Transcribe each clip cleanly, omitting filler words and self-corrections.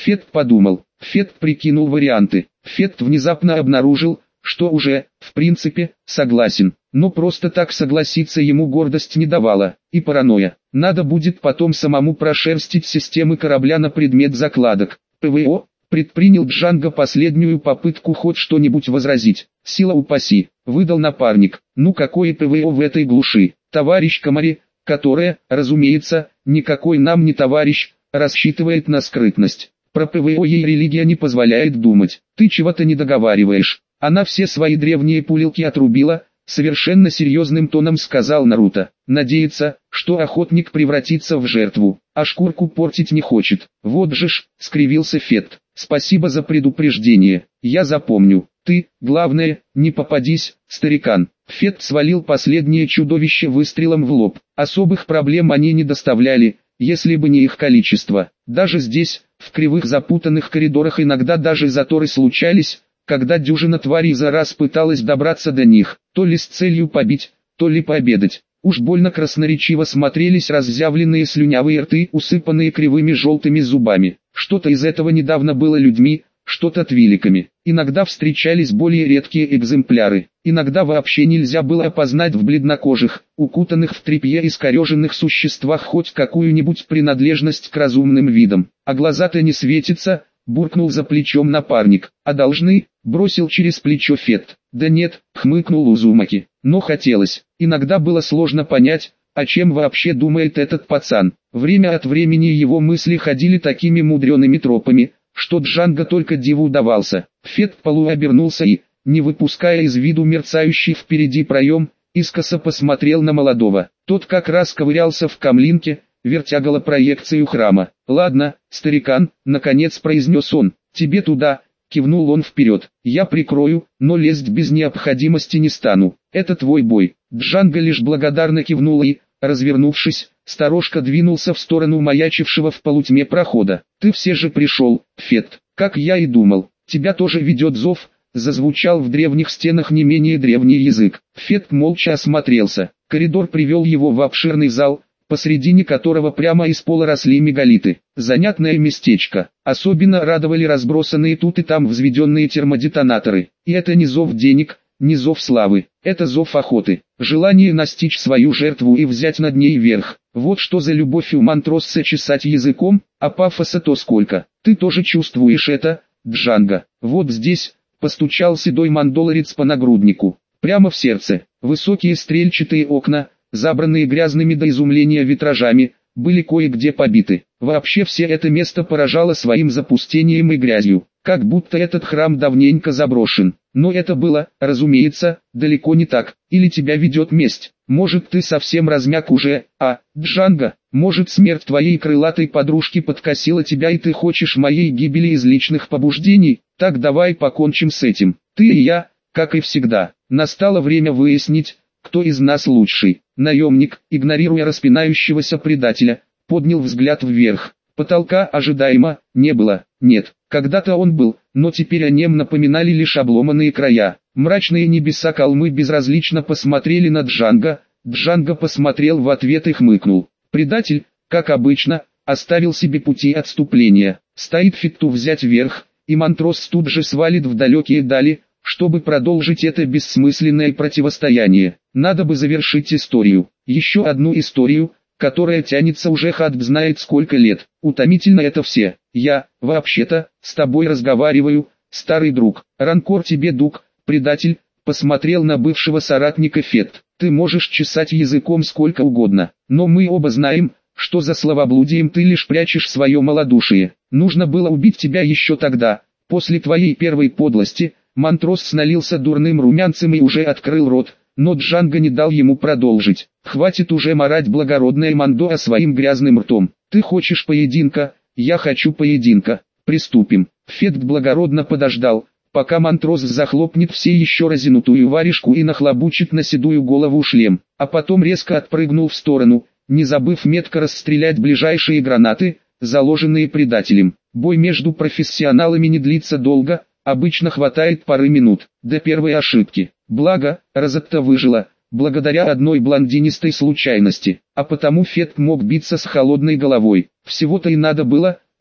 Фет подумал. Фет прикинул варианты. Фет внезапно обнаружил, что уже, в принципе, согласен. Но просто так согласиться ему гордость не давала, и паранойя. Надо будет потом самому прошерстить системы корабля на предмет закладок. ПВО, предпринял Джанго последнюю попытку хоть что-нибудь возразить. Сила упаси, выдал напарник. Ну какое ПВО в этой глуши, товарищ Комари, которая, разумеется, никакой нам не товарищ, рассчитывает на скрытность. Про ПВО ей религия не позволяет думать. Ты чего-то не договариваешь. Она все свои древние пулилки отрубила, совершенно серьезным тоном сказал Наруто. Надеется, что охотник превратится в жертву, а шкурку портить не хочет. Вот же ж, скривился Фет. Спасибо за предупреждение, я запомню. Ты, главное, не попадись, старикан. Фет свалил последнее чудовище выстрелом в лоб. Особых проблем они не доставляли, если бы не их количество. Даже здесь, в кривых запутанных коридорах иногда даже заторы случались, когда дюжина тварей за раз пыталась добраться до них, то ли с целью побить, то ли пообедать. Уж больно красноречиво смотрелись разъявленные слюнявые рты, усыпанные кривыми желтыми зубами. Что-то из этого недавно было людьми, что-то твиликами. Иногда встречались более редкие экземпляры. Иногда вообще нельзя было опознать в бледнокожих, укутанных в тряпье искореженных существах хоть какую-нибудь принадлежность к разумным видам. А глаза-то не светятся, буркнул за плечом напарник. А должны, бросил через плечо Фет. Да нет, хмыкнул Узумаки. Но хотелось. Иногда было сложно понять, о чем вообще думает этот пацан. Время от времени его мысли ходили такими мудреными тропами, что Джанго только диву давался. Фет полуобернулся и, не выпуская из виду мерцающий впереди проем, искоса посмотрел на молодого. Тот как раз ковырялся в камлинке, вертя голопроекцию храма. «Ладно, старикан», — наконец произнес он, — «тебе туда», — кивнул он вперед. «Я прикрою, но лезть без необходимости не стану. Это твой бой». Джанго лишь благодарно кивнул и, развернувшись, сторожка двинулся в сторону маячившего в полутьме прохода. «Ты все же пришел, Фет, как я и думал. Тебя тоже ведет зов», — зазвучал в древних стенах не менее древний язык. Фет молча осмотрелся. Коридор привел его в обширный зал, посредине которого прямо из пола росли мегалиты. Занятное местечко. Особенно радовали разбросанные тут и там взведенные термодетонаторы. И это не зов денег, не зов славы, это зов охоты. Желание настичь свою жертву и взять над ней верх. Вот что за любовь у Монтросса чесать языком, а пафоса-то сколько. Ты тоже чувствуешь это, Джанго? Вот здесь, постучал седой мандолорец по нагруднику. Прямо в сердце. Высокие стрельчатые окна, забранные грязными до изумления витражами, были кое-где побиты. Вообще все это место поражало своим запустением и грязью, как будто этот храм давненько заброшен. Но это было, разумеется, далеко не так. Или тебя ведет месть. Может ты совсем размяк уже, Джанго? Может смерть твоей крылатой подружки подкосила тебя и ты хочешь моей гибели из личных побуждений? Так давай покончим с этим. Ты и я, как и всегда. Настало время выяснить, кто из нас лучший. Наемник, игнорируя распинающегося предателя, поднял взгляд вверх. Потолка ожидаемо не было. Нет, когда-то он был, но теперь о нем напоминали лишь обломанные края. Мрачные небеса Калмы безразлично посмотрели на Джанго. Джанго посмотрел в ответ и хмыкнул. Предатель, как обычно, оставил себе пути отступления. Стоит Фетту взять верх, и Монтросс тут же свалит в далекие дали, чтобы продолжить это бессмысленное противостояние. Надо бы завершить историю. Еще одну историю, которая тянется уже хат знает сколько лет. Утомительно это все. Я, вообще-то, с тобой разговариваю, старый друг. Ранкор тебе, дук, предатель, посмотрел на бывшего соратника Фет. Ты можешь чесать языком сколько угодно, но мы оба знаем, что за словоблудием ты лишь прячешь свое малодушие. Нужно было убить тебя еще тогда, после твоей первой подлости. Монтросс налился дурным румянцем и уже открыл рот, но Джанго не дал ему продолжить. «Хватит уже марать благородное Мандоа своим грязным ртом. Ты хочешь поединка, я хочу поединка. Приступим». Фет благородно подождал, пока Монтросс захлопнет все еще разинутую варежку и нахлобучит на седую голову шлем, а потом резко отпрыгнул в сторону, не забыв метко расстрелять ближайшие гранаты, заложенные предателем. Бой между профессионалами не длится долго. Обычно хватает пары минут, до первой ошибки. Благо, Розетта выжила, благодаря одной блондинистой случайности, а потому Фет мог биться с холодной головой. Всего-то и надо было,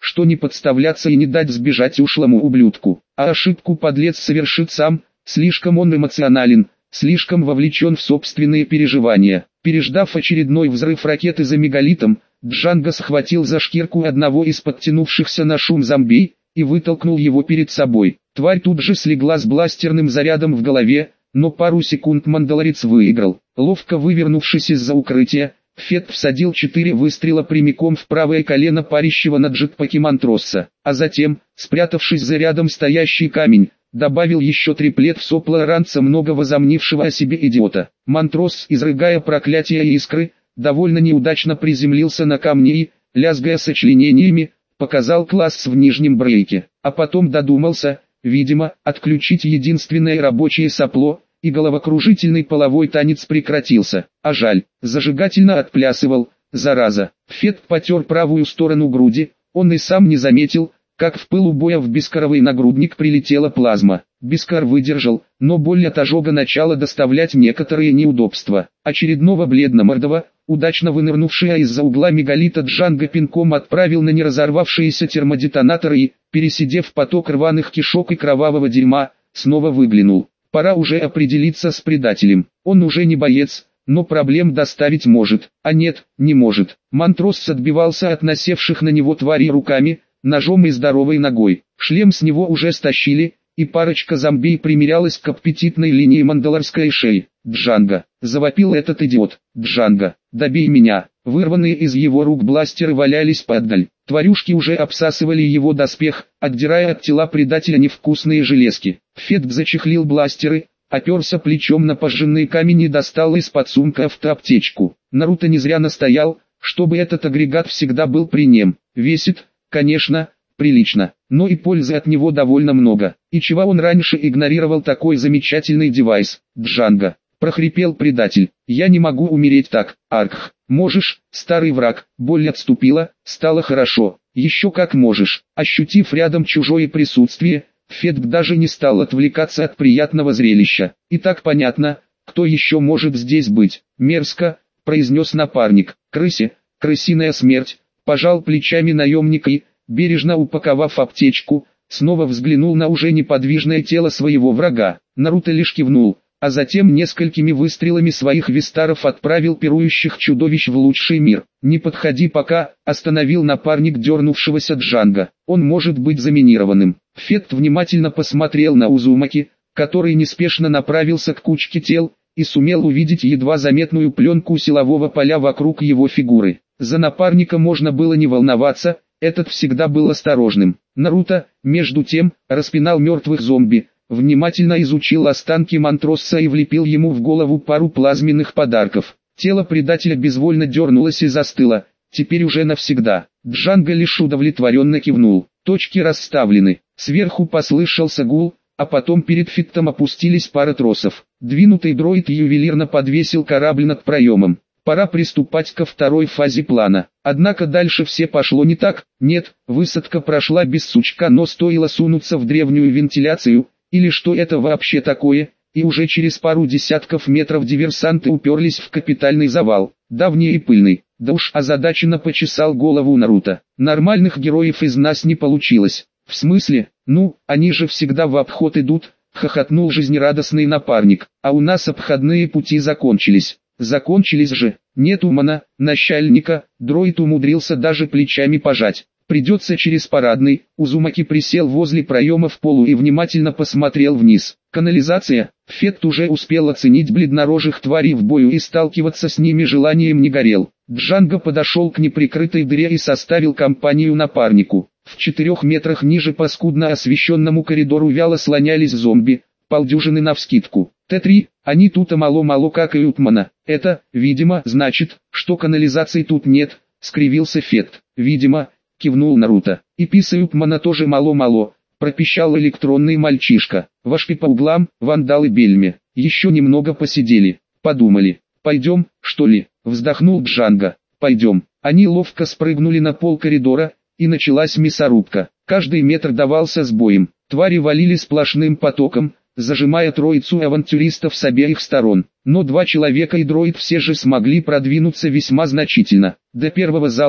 что не подставляться и не дать сбежать ушлому ублюдку. А ошибку подлец совершит сам, слишком он эмоционален, слишком вовлечен в собственные переживания. Переждав очередной взрыв ракеты за мегалитом, Джанго схватил за шкирку одного из подтянувшихся на шум зомби и вытолкнул его перед собой. Тварь тут же слегла с бластерным зарядом в голове, но пару секунд мандалорец выиграл. Ловко вывернувшись из-за укрытия, Фет всадил 4 выстрела прямиком в правое колено парящего на джетпаке Монтросса, а затем, спрятавшись за рядом стоящий камень, добавил еще триплет в сопло ранца много возомнившего о себе идиота. Монтросс, изрыгая проклятия и искры, довольно неудачно приземлился на камни и, лязгая сочленениями, показал класс в нижнем брейке, а потом додумался, видимо, отключить единственное рабочее сопло, и головокружительный половой танец прекратился. А жаль, зажигательно отплясывал, зараза. Фет потер правую сторону груди, он и сам не заметил, как в пылу боя в бискаровый нагрудник прилетела плазма. Бискар выдержал, но боль от ожога начала доставлять некоторые неудобства. Очередного бледномордого, удачно вынырнувшего из-за угла мегалита Джанго пинком отправил на неразорвавшиеся термодетонаторы и, пересидев поток рваных кишок и кровавого дерьма, снова выглянул. Пора уже определиться с предателем. Он уже не боец, но проблем доставить может. А нет, не может. Монтросс отбивался от насевших на него тварей руками, ножом и здоровой ногой. Шлем с него уже стащили, и парочка зомби примерялась к аппетитной линии мандалорской шеи. «Джанго!» — завопил этот идиот. «Джанго, добей меня!» Вырванные из его рук бластеры валялись подаль. Тварюшки уже обсасывали его доспех, отдирая от тела предателя невкусные железки. Фет зачехлил бластеры, оперся плечом на пожженный камень и достал из-под сумка автоаптечку. Наруто не зря настоял, чтобы этот агрегат всегда был при нем. Весит, конечно, прилично, но и пользы от него довольно много. И чего он раньше игнорировал такой замечательный девайс? «Джанго!» — прохрипел предатель. «Я не могу умереть так, Аркх». «Можешь, старый враг». Боль отступила, стало хорошо. «Еще как можешь». Ощутив рядом чужое присутствие, Фет даже не стал отвлекаться от приятного зрелища. «И так понятно, кто еще может здесь быть». «Мерзко», — произнес напарник. «Крысе, крысиная смерть», — пожал плечами наемник и, бережно упаковав аптечку, снова взглянул на уже неподвижное тело своего врага. Наруто лишь кивнул, а затем несколькими выстрелами своих вистаров отправил пирующих чудовищ в лучший мир. «Не подходи пока», — остановил напарник дернувшегося Джанго. «Он может быть заминированным». Фет внимательно посмотрел на Узумаки, который неспешно направился к кучке тел, и сумел увидеть едва заметную пленку силового поля вокруг его фигуры. За напарника можно было не волноваться, этот всегда был осторожным. Наруто, между тем, распинал мертвых зомби, внимательно изучил останки Монтросса и влепил ему в голову пару плазменных подарков. Тело предателя безвольно дернулось и застыло, теперь уже навсегда. Джанго лишь удовлетворенно кивнул. Точки расставлены. Сверху послышался гул, а потом перед Фиттом опустились пара тросов. Двинутый дроид ювелирно подвесил корабль над проемом. Пора приступать ко второй фазе плана. Однако дальше все пошло не так. Нет, высадка прошла без сучка, но стоило сунуться в древнюю вентиляцию, или что это вообще такое, и уже через пару десятков метров диверсанты уперлись в капитальный завал, давний и пыльный. Да уж, озадаченно почесал голову Наруто. Нормальных героев из нас не получилось. В смысле? Ну, они же всегда в обход идут, хохотнул жизнерадостный напарник, а у нас обходные пути закончились. Закончились же, нет умана, начальника, дроид умудрился даже плечами пожать. Придется через парадный. Узумаки присел возле проема в полу и внимательно посмотрел вниз. Канализация. Фет уже успел оценить бледнорожих тварей в бою и сталкиваться с ними желанием не горел. Джанго подошел к неприкрытой дыре и составил компанию напарнику. В 4 метрах ниже по скудно освещенному коридору вяло слонялись зомби, полдюжины навскидку. Т-3, они тут мало-мало какают мана. Это, видимо, значит, что канализации тут нет, скривился Фет. Видимо, кивнул Наруто. И писают мана тоже мало-мало, пропищал электронный мальчишка. Вашпи по углам, Вандал и Бельме. Еще немного посидели, подумали. Пойдем, что ли? Вздохнул Джанго. Пойдем. Они ловко спрыгнули на пол коридора, и началась мясорубка. Каждый метр давался с боем. Твари валили сплошным потоком, зажимая троицу авантюристов с обеих сторон. Но 2 человека и дроид все же смогли продвинуться весьма значительно. До первого зала,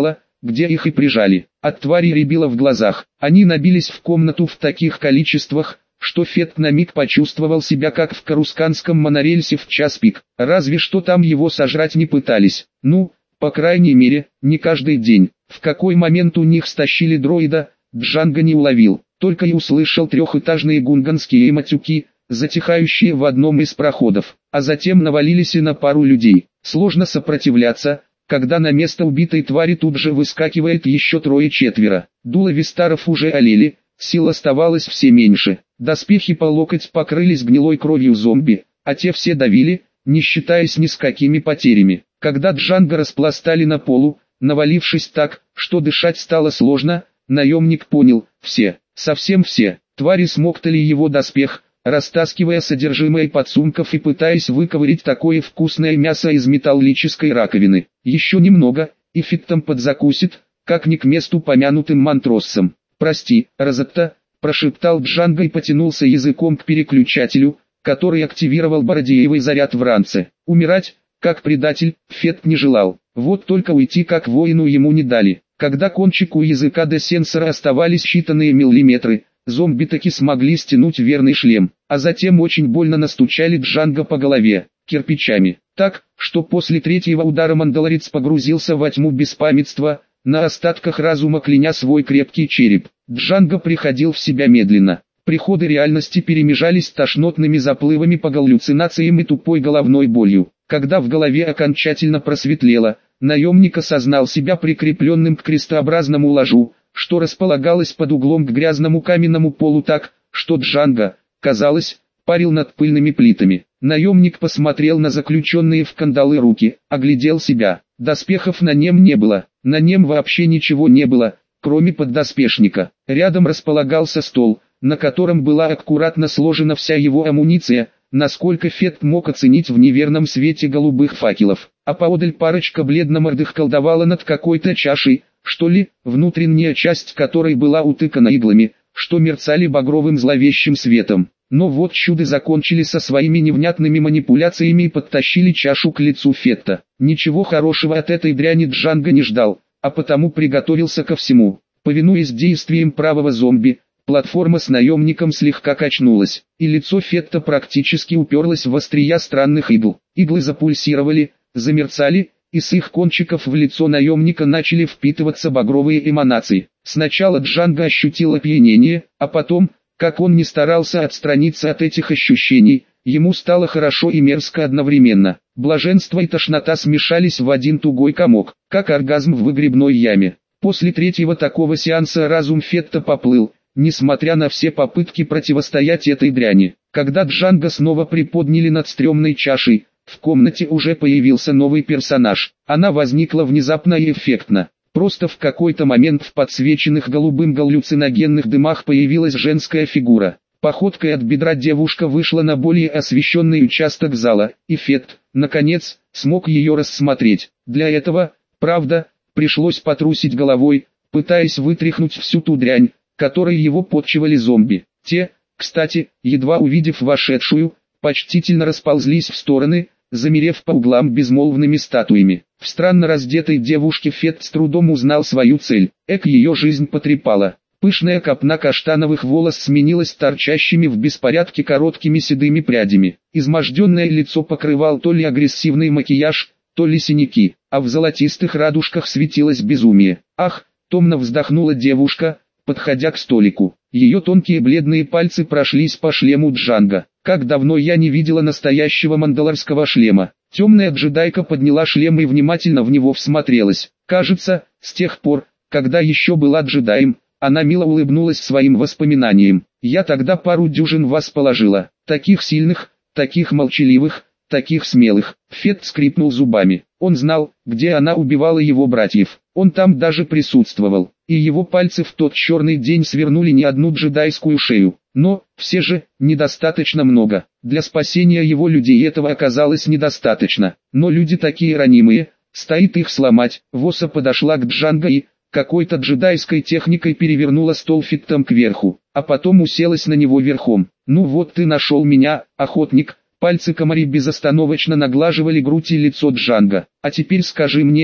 где их и прижали. От твари рябило в глазах. Они набились в комнату в таких количествах, что Фет на миг почувствовал себя как в карусканском монорельсе в час пик. Разве что там его сожрать не пытались. Ну, по крайней мере, не каждый день. В какой момент у них стащили дроида, Джанго не уловил. Только и услышал трехэтажные гунганские матюки, затихающие в одном из проходов, а затем навалились и на пару людей. Сложно сопротивляться, когда на место убитой твари тут же выскакивает еще трое-четверо. Дула вистаров уже олели, сил оставалось все меньше. Доспехи по локоть покрылись гнилой кровью зомби, а те все давили, не считаясь ни с какими потерями. Когда Джанго распластали на полу, навалившись так, что дышать стало сложно, наемник понял: все, совсем все. Твари смоктали его доспех, растаскивая содержимое подсумков и пытаясь выковырять такое вкусное мясо из металлической раковины. Еще немного, и Фиттом подзакусит, как не к месту помянутым мантроссом. «Прости, Розетта», — прошептал Джанго и потянулся языком к переключателю, который активировал Бородиевый заряд в ранце. Умирать, как предатель, Фет не желал. Вот только уйти как воину ему не дали. Когда кончику языка до сенсора оставались считанные миллиметры, зомби таки смогли стянуть верный шлем, а затем очень больно настучали Джанго по голове, кирпичами. Так, что после третьего удара мандалорец погрузился во тьму беспамятства, на остатках разума кляня свой крепкий череп. Джанго приходил в себя медленно. Приходы реальности перемежались тошнотными заплывами по галлюцинациям и тупой головной болью. Когда в голове окончательно просветлело, наемник осознал себя прикрепленным к крестообразному ложу, что располагалось под углом к грязному каменному полу так, что Джанго, казалось, парил над пыльными плитами. Наемник посмотрел на заключенные в кандалы руки, оглядел себя. Доспехов на нем не было, на нем вообще ничего не было, кроме поддоспешника. Рядом располагался стол, на котором была аккуратно сложена вся его амуниция, насколько Фет мог оценить в неверном свете голубых факелов. А поодаль парочка бледномордых колдовала над какой-то чашей, что ли, внутренняя часть которой была утыкана иглами, что мерцали багровым зловещим светом. Но вот чуды закончили со своими невнятными манипуляциями и подтащили чашу к лицу Фетта. Ничего хорошего от этой дряни Джанго не ждал, а потому приготовился ко всему. Повинуясь действиям правого зомби, платформа с наемником слегка качнулась, и лицо Фетта практически уперлось в острия странных игл. Иглы запульсировали, замерцали, и с их кончиков в лицо наемника начали впитываться багровые эманации. Сначала Джанго ощутил опьянение, а потом, как он ни старался отстраниться от этих ощущений, ему стало хорошо и мерзко одновременно. Блаженство и тошнота смешались в один тугой комок, как оргазм в выгребной яме. После третьего такого сеанса разум Фетта поплыл, несмотря на все попытки противостоять этой дряни. Когда Джанго снова приподняли над стрёмной чашей, в комнате уже появился новый персонаж. Она возникла внезапно и эффектно. Просто в какой-то момент в подсвеченных голубым галлюциногенных дымах появилась женская фигура. Походкой от бедра девушка вышла на более освещенный участок зала, и Фет, наконец, смог ее рассмотреть. Для этого, правда, пришлось потрусить головой, пытаясь вытряхнуть всю ту дрянь, которой его подчивали зомби. Те, кстати, едва увидев вошедшую, почтительно расползлись в стороны, замерев по углам безмолвными статуями. В странно раздетой девушке Фет с трудом узнал свою цель. Ее жизнь потрепала. Пышная копна каштановых волос сменилась торчащими в беспорядке короткими седыми прядями. Изможденное лицо покрывал то ли агрессивный макияж, то ли синяки, а в золотистых радужках светилось безумие. «Ах!» — томно вздохнула девушка, подходя к столику. Ее тонкие бледные пальцы прошлись по шлему Джанго. «Как давно я не видела настоящего мандалорского шлема!» Темная джедайка подняла шлем и внимательно в него всмотрелась. Кажется, с тех пор, когда еще была джедаем, она мило улыбнулась своим воспоминаниям. «Я тогда пару дюжин вас положила. Таких сильных, таких молчаливых, таких смелых». Фет скрипнул зубами. Он знал, где она убивала его братьев. Он там даже присутствовал. И его пальцы в тот черный день свернули не одну джедайскую шею. Но, все же, недостаточно много. Для спасения его людей этого оказалось недостаточно. Но люди такие ранимые, стоит их сломать. Воса подошла к Джанго и, какой-то джедайской техникой перевернула стол Фиттом кверху, а потом уселась на него верхом. «Ну вот ты нашел меня, охотник». Пальцы Комари безостановочно наглаживали грудь и лицо Джанго. «А теперь скажи мне,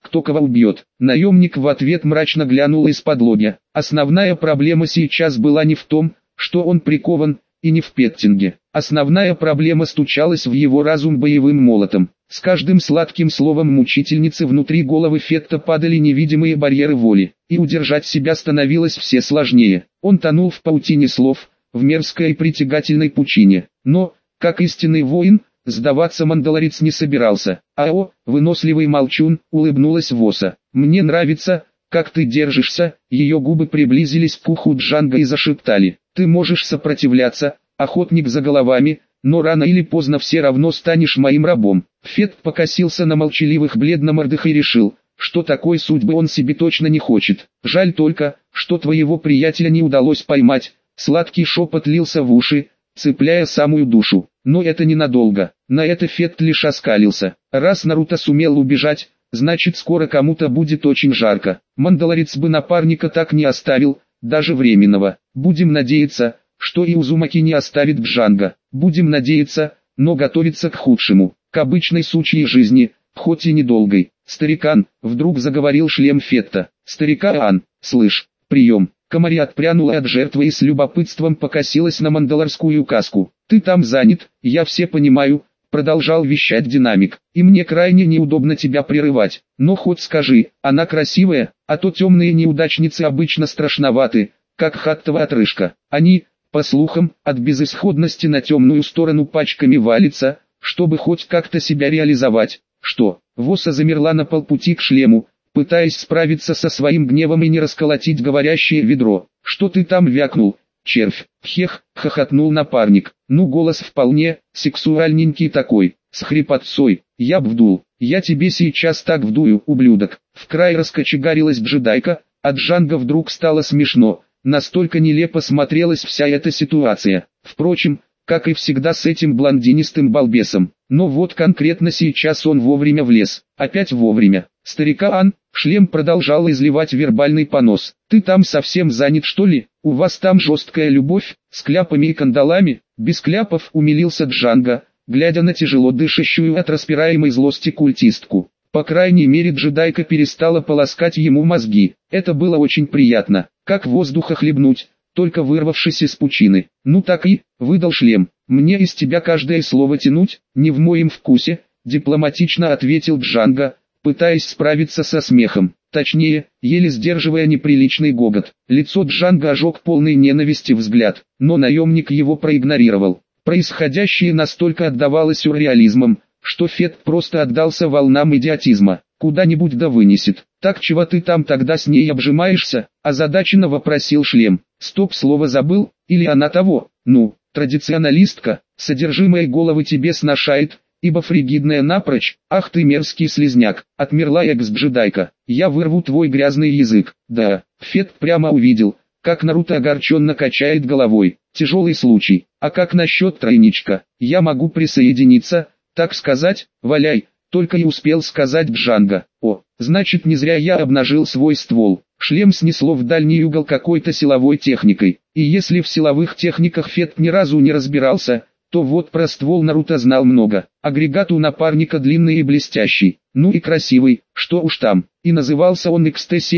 кто кого убьет. Наемник в ответ мрачно глянул из-под Основная проблема сейчас была не в том, что он прикован, и не в петтинге. Основная проблема стучалась в его разум боевым молотом. С каждым сладким словом мучительницы внутри головы Фетта падали невидимые барьеры воли, и удержать себя становилось все сложнее. Он тонул в паутине слов, в мерзкой и притягательной пучине. Но, как истинный воин, сдаваться мандалорец не собирался. «Ао, выносливый молчун», — улыбнулась Воса. «Мне нравится, как ты держишься». Ее губы приблизились к уху Джанго и зашептали. «Ты можешь сопротивляться, охотник за головами, но рано или поздно все равно станешь моим рабом». Фетт покосился на молчаливых бледномордых и решил, что такой судьбы он себе точно не хочет. «Жаль только, что твоего приятеля не удалось поймать». Сладкий шепот лился в уши, цепляя самую душу. Но это ненадолго. На это Фетт лишь оскалился. Раз Наруто сумел убежать, значит скоро кому-то будет очень жарко. Мандалорец бы напарника так не оставил, даже временного. Будем надеяться, что и Узумаки не оставит Джанго. Будем надеяться, но готовиться к худшему, к обычной сучьей жизни, хоть и недолгой. «Старикан», — вдруг заговорил шлем Фетта. «Старикан, слышь, прием». Комари отпрянула от жертвы и с любопытством покосилась на мандалорскую каску. «Ты там занят, я все понимаю», — продолжал вещать динамик. «И мне крайне неудобно тебя прерывать. Но хоть скажи, она красивая, а то темные неудачницы обычно страшноваты, как хаттова отрыжка. Они, по слухам, от безысходности на темную сторону пачками валятся, чтобы хоть как-то себя реализовать». «Что?» Воса замерла на полпути к шлему, пытаясь справиться со своим гневом и не расколотить говорящее ведро. «Что ты там вякнул, червь?» «Хех», — хохотнул напарник. «Ну голос вполне, сексуальненький такой, с хрипотцой. Я б вдул. Я тебе сейчас так вдую, ублюдок». В край раскочегарилась джедайка, а Джанго вдруг стало смешно. Настолько нелепо смотрелась вся эта ситуация. Впрочем, как и всегда с этим блондинистым балбесом. Но вот конкретно сейчас он вовремя влез. Опять вовремя. «Старикан», шлем продолжал изливать вербальный понос. «Ты там совсем занят, что ли? У вас там жесткая любовь, с кляпами и кандалами?» «Без кляпов», умилился Джанго, глядя на тяжело дышащую от распираемой злости культистку. По крайней мере джедайка перестала полоскать ему мозги. Это было очень приятно, как воздуха хлебнуть, только вырвавшись из пучины. «Ну так и», — выдал шлем, — «мне из тебя каждое слово тянуть, не в моем вкусе», — дипломатично ответил Джанго, пытаясь справиться со смехом. Точнее, еле сдерживая неприличный гогот. Лицо Джанго ожег полный ненависти взгляд, но наемник его проигнорировал. Происходящее настолько отдавало сюрреализмом, что Фетт просто отдался волнам идиотизма. «Куда-нибудь да вынесет». «Так чего ты там тогда с ней обжимаешься?» – озадаченно вопросил шлем. «Стоп, слово забыл, или она того?» «Ну, традиционалистка, содержимое головы тебе сношает, ибо фригидная напрочь». «Ах ты мерзкий слизняк», — отмерла экс-джедайка. «Я вырву твой грязный язык». «Да». Фетт прямо увидел, как Наруто огорченно качает головой. «Тяжелый случай. А как насчет тройничка? Я могу присоединиться, так сказать, валяй». Только и успел сказать Джанго. «О, значит не зря я обнажил свой ствол». Шлем снесло в дальний угол какой-то силовой техникой. И если в силовых техниках Фетт ни разу не разбирался, то вот про ствол Наруто знал много. Агрегат у напарника длинный и блестящий, ну и красивый, что уж там. И назывался он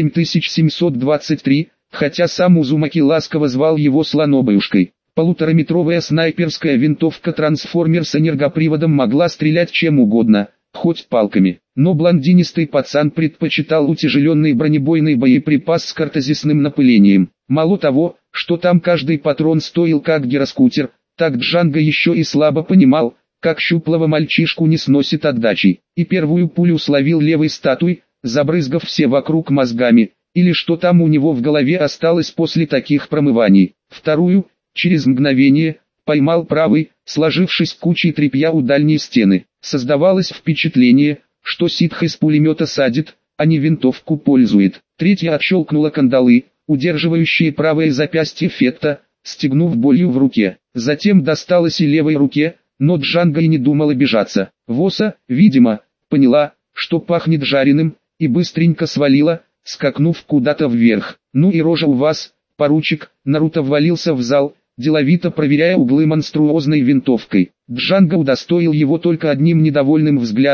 XT-7723, хотя сам Узумаки ласково звал его слонобаюшкой. Полутораметровая снайперская винтовка трансформер с энергоприводом могла стрелять чем угодно, хоть палками. Но блондинистый пацан предпочитал утяжеленный бронебойный боеприпас с картезисным напылением. Мало того, что там каждый патрон стоил как гироскутер, так Джанго еще и слабо понимал, как щуплого мальчишку не сносит отдачей. И первую пулю словил левой статуей, забрызгав все вокруг мозгами, или что там у него в голове осталось после таких промываний. Вторую, через мгновение, поймал правый, сложившись кучей тряпья у дальней стены. Создавалось впечатление, что ситх из пулемета садит, а не винтовку пользует. Третья отщелкнула кандалы, удерживающие правое запястье Фетта, стегнув болью в руке. Затем досталось и левой руке, но Джанго и не думал обижаться. Воса, видимо, поняла, что пахнет жареным, и быстренько свалила, скакнув куда-то вверх. «Ну и рожа у вас, поручик», Наруто ввалился в зал, деловито проверяя углы монструозной винтовкой. Джанго удостоил его только одним недовольным взглядом,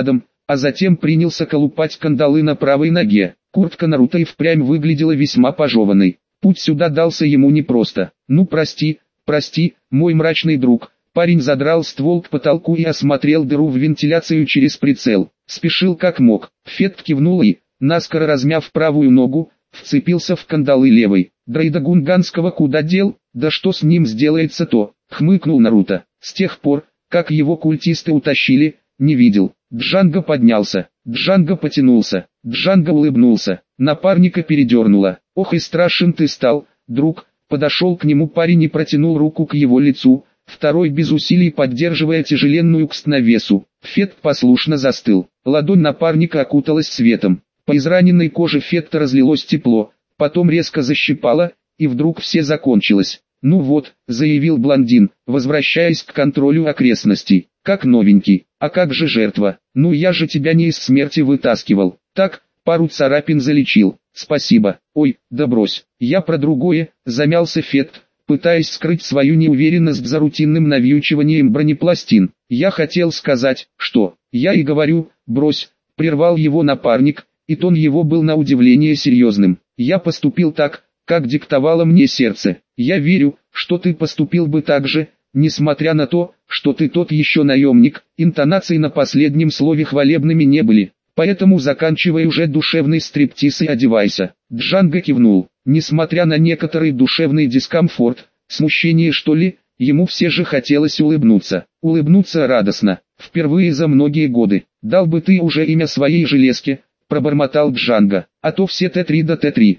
а затем принялся колупать кандалы на правой ноге. Куртка Наруто и впрямь выглядела весьма пожеванной. Путь сюда дался ему непросто. «Ну прости, мой мрачный друг». Парень задрал ствол к потолку и осмотрел дыру в вентиляцию через прицел. Спешил как мог. Фет кивнул и, наскоро размяв правую ногу, вцепился в кандалы левой. Дрейда Гунганского куда дел? Да что с ним сделается то? Хмыкнул Наруто. С тех пор, как его культисты утащили, не видел. Джанго поднялся. Джанго потянулся. Джанго улыбнулся. Напарника передернуло. Ох и страшен ты стал, друг. Подошел к нему парень и протянул руку к его лицу. Второй без усилий поддерживая тяжеленную кст на весу. Фет послушно застыл. Ладонь напарника окуталась светом. По израненной коже Фетта разлилось тепло, потом резко защипало, и вдруг все закончилось. «Ну вот», — заявил блондин, возвращаясь к контролю окрестностей, — «как новенький, а как же жертва? Ну я же тебя не из смерти вытаскивал, так, пару царапин залечил, спасибо, ой, да брось, я про другое», — замялся Фетт, пытаясь скрыть свою неуверенность за рутинным навьючиванием бронепластин. «Я хотел сказать, что, я и говорю, брось», — прервал его напарник, и тон его был на удивление серьезным. «Я поступил так, как диктовало мне сердце. Я верю, что ты поступил бы так же, несмотря на то, что ты тот еще наемник». Интонации на последнем слове хвалебными не были. «Поэтому заканчивай уже душевный стриптиз и одевайся». Джанго кивнул. Несмотря на некоторый душевный дискомфорт, смущение что ли, ему все же хотелось улыбнуться. Улыбнуться радостно, впервые за многие годы. «Дал бы ты уже имя своей железке», — пробормотал Джанго, — «а то все Т3 да Т3,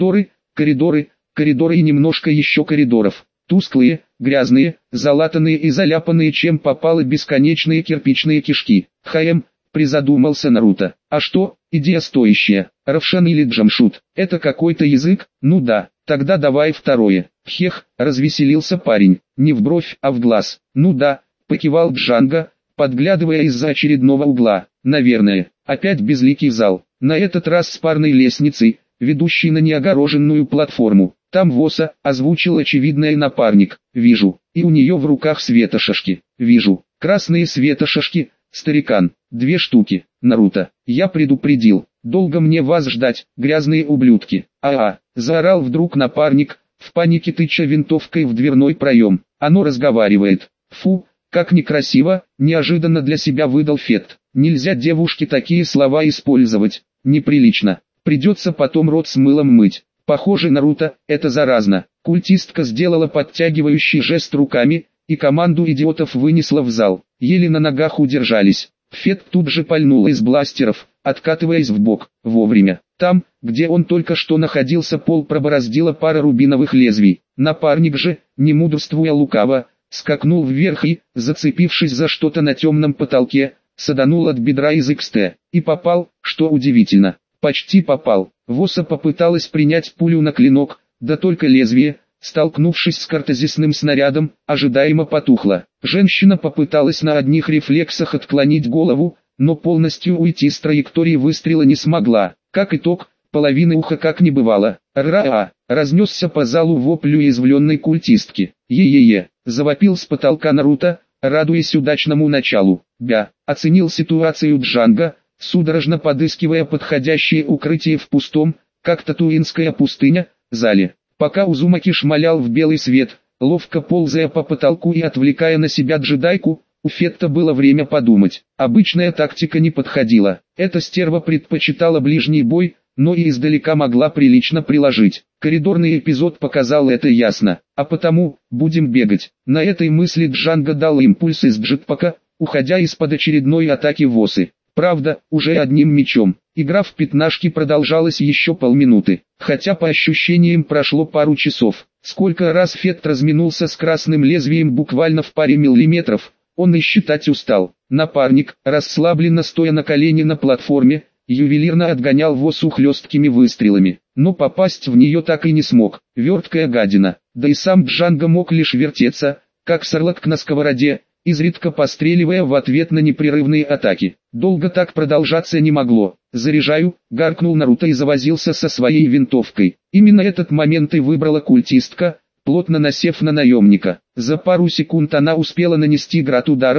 коридоры и немножко еще коридоров, тусклые, грязные, залатанные и заляпанные чем попало бесконечные кирпичные кишки». Призадумался Наруто. «А что, идея стоящая, Равшан или Джамшут, это какой-то язык? Ну да, тогда давай второе». «Хех», развеселился парень, не в бровь, а в глаз. «Ну да», покивал Джанго, подглядывая из-за очередного угла. «Наверное, опять безликий зал, на этот раз с парной лестницей, ведущей на неогороженную платформу. Там Воса», озвучил очевидное напарник. «Вижу, и у нее в руках светошашки. Вижу, красные светошашки, старикан, 2 штуки. Наруто, я предупредил, долго мне вас ждать, грязные ублюдки». Заорал вдруг напарник, в панике тыча винтовкой в дверной проем. «Оно разговаривает. Фу, как некрасиво», неожиданно для себя выдал Фетт. «Нельзя девушке такие слова использовать, неприлично. Придется потом рот с мылом мыть». Похоже, Наруто, это заразно. Культистка сделала подтягивающий жест руками, и команду идиотов вынесла в зал. Еле на ногах удержались. Фетт тут же пальнул из бластеров, откатываясь в бок. Вовремя. Там, где он только что находился, пол пробороздила пара рубиновых лезвий. Напарник же, не мудрствуя лукаво, скакнул вверх и, зацепившись за что-то на темном потолке, саданул от бедра из XT. И попал, что удивительно. Почти попал. Воса попыталась принять пулю на клинок, да только лезвие, столкнувшись с картезисным снарядом, ожидаемо потухло. Женщина попыталась на одних рефлексах отклонить голову, но полностью уйти с траектории выстрела не смогла. Как итог, половины уха как не бывало. «Ра-а!» — разнесся по залу вопль уязвленной культистки. «Е-е-е!» — завопил с потолка Наруто, радуясь удачному началу. «Бя!» — оценил ситуацию Джанго, судорожно подыскивая подходящее укрытие в пустом, как татуинская пустыня, зале. Пока Узумаки шмалял в белый свет, ловко ползая по потолку и отвлекая на себя джедайку, у Фетта было время подумать. Обычная тактика не подходила. Эта стерва предпочитала ближний бой, но и издалека могла прилично приложить. Коридорный эпизод показал это ясно. А потому, будем бегать. На этой мысли Джанго дал импульс из джетпака, уходя из-под очередной атаки Восы. Правда, уже одним мечом. Игра в пятнашки продолжалась еще полминуты, хотя по ощущениям прошло пару часов. Сколько раз Фетт разминулся с красным лезвием буквально в паре миллиметров, он и считать устал. Напарник, расслабленно стоя на колене на платформе, ювелирно отгонял Восу хлесткими выстрелами, но попасть в нее так и не смог. Верткая гадина, да и сам Джанго мог лишь вертеться, как сарлак на сковороде, изредка постреливая в ответ на непрерывные атаки. Долго так продолжаться не могло. «Заряжаю», — гаркнул Наруто и завозился со своей винтовкой. Именно этот момент и выбрала культистка, плотно насев на наемника. За пару секунд она успела нанести град ударов,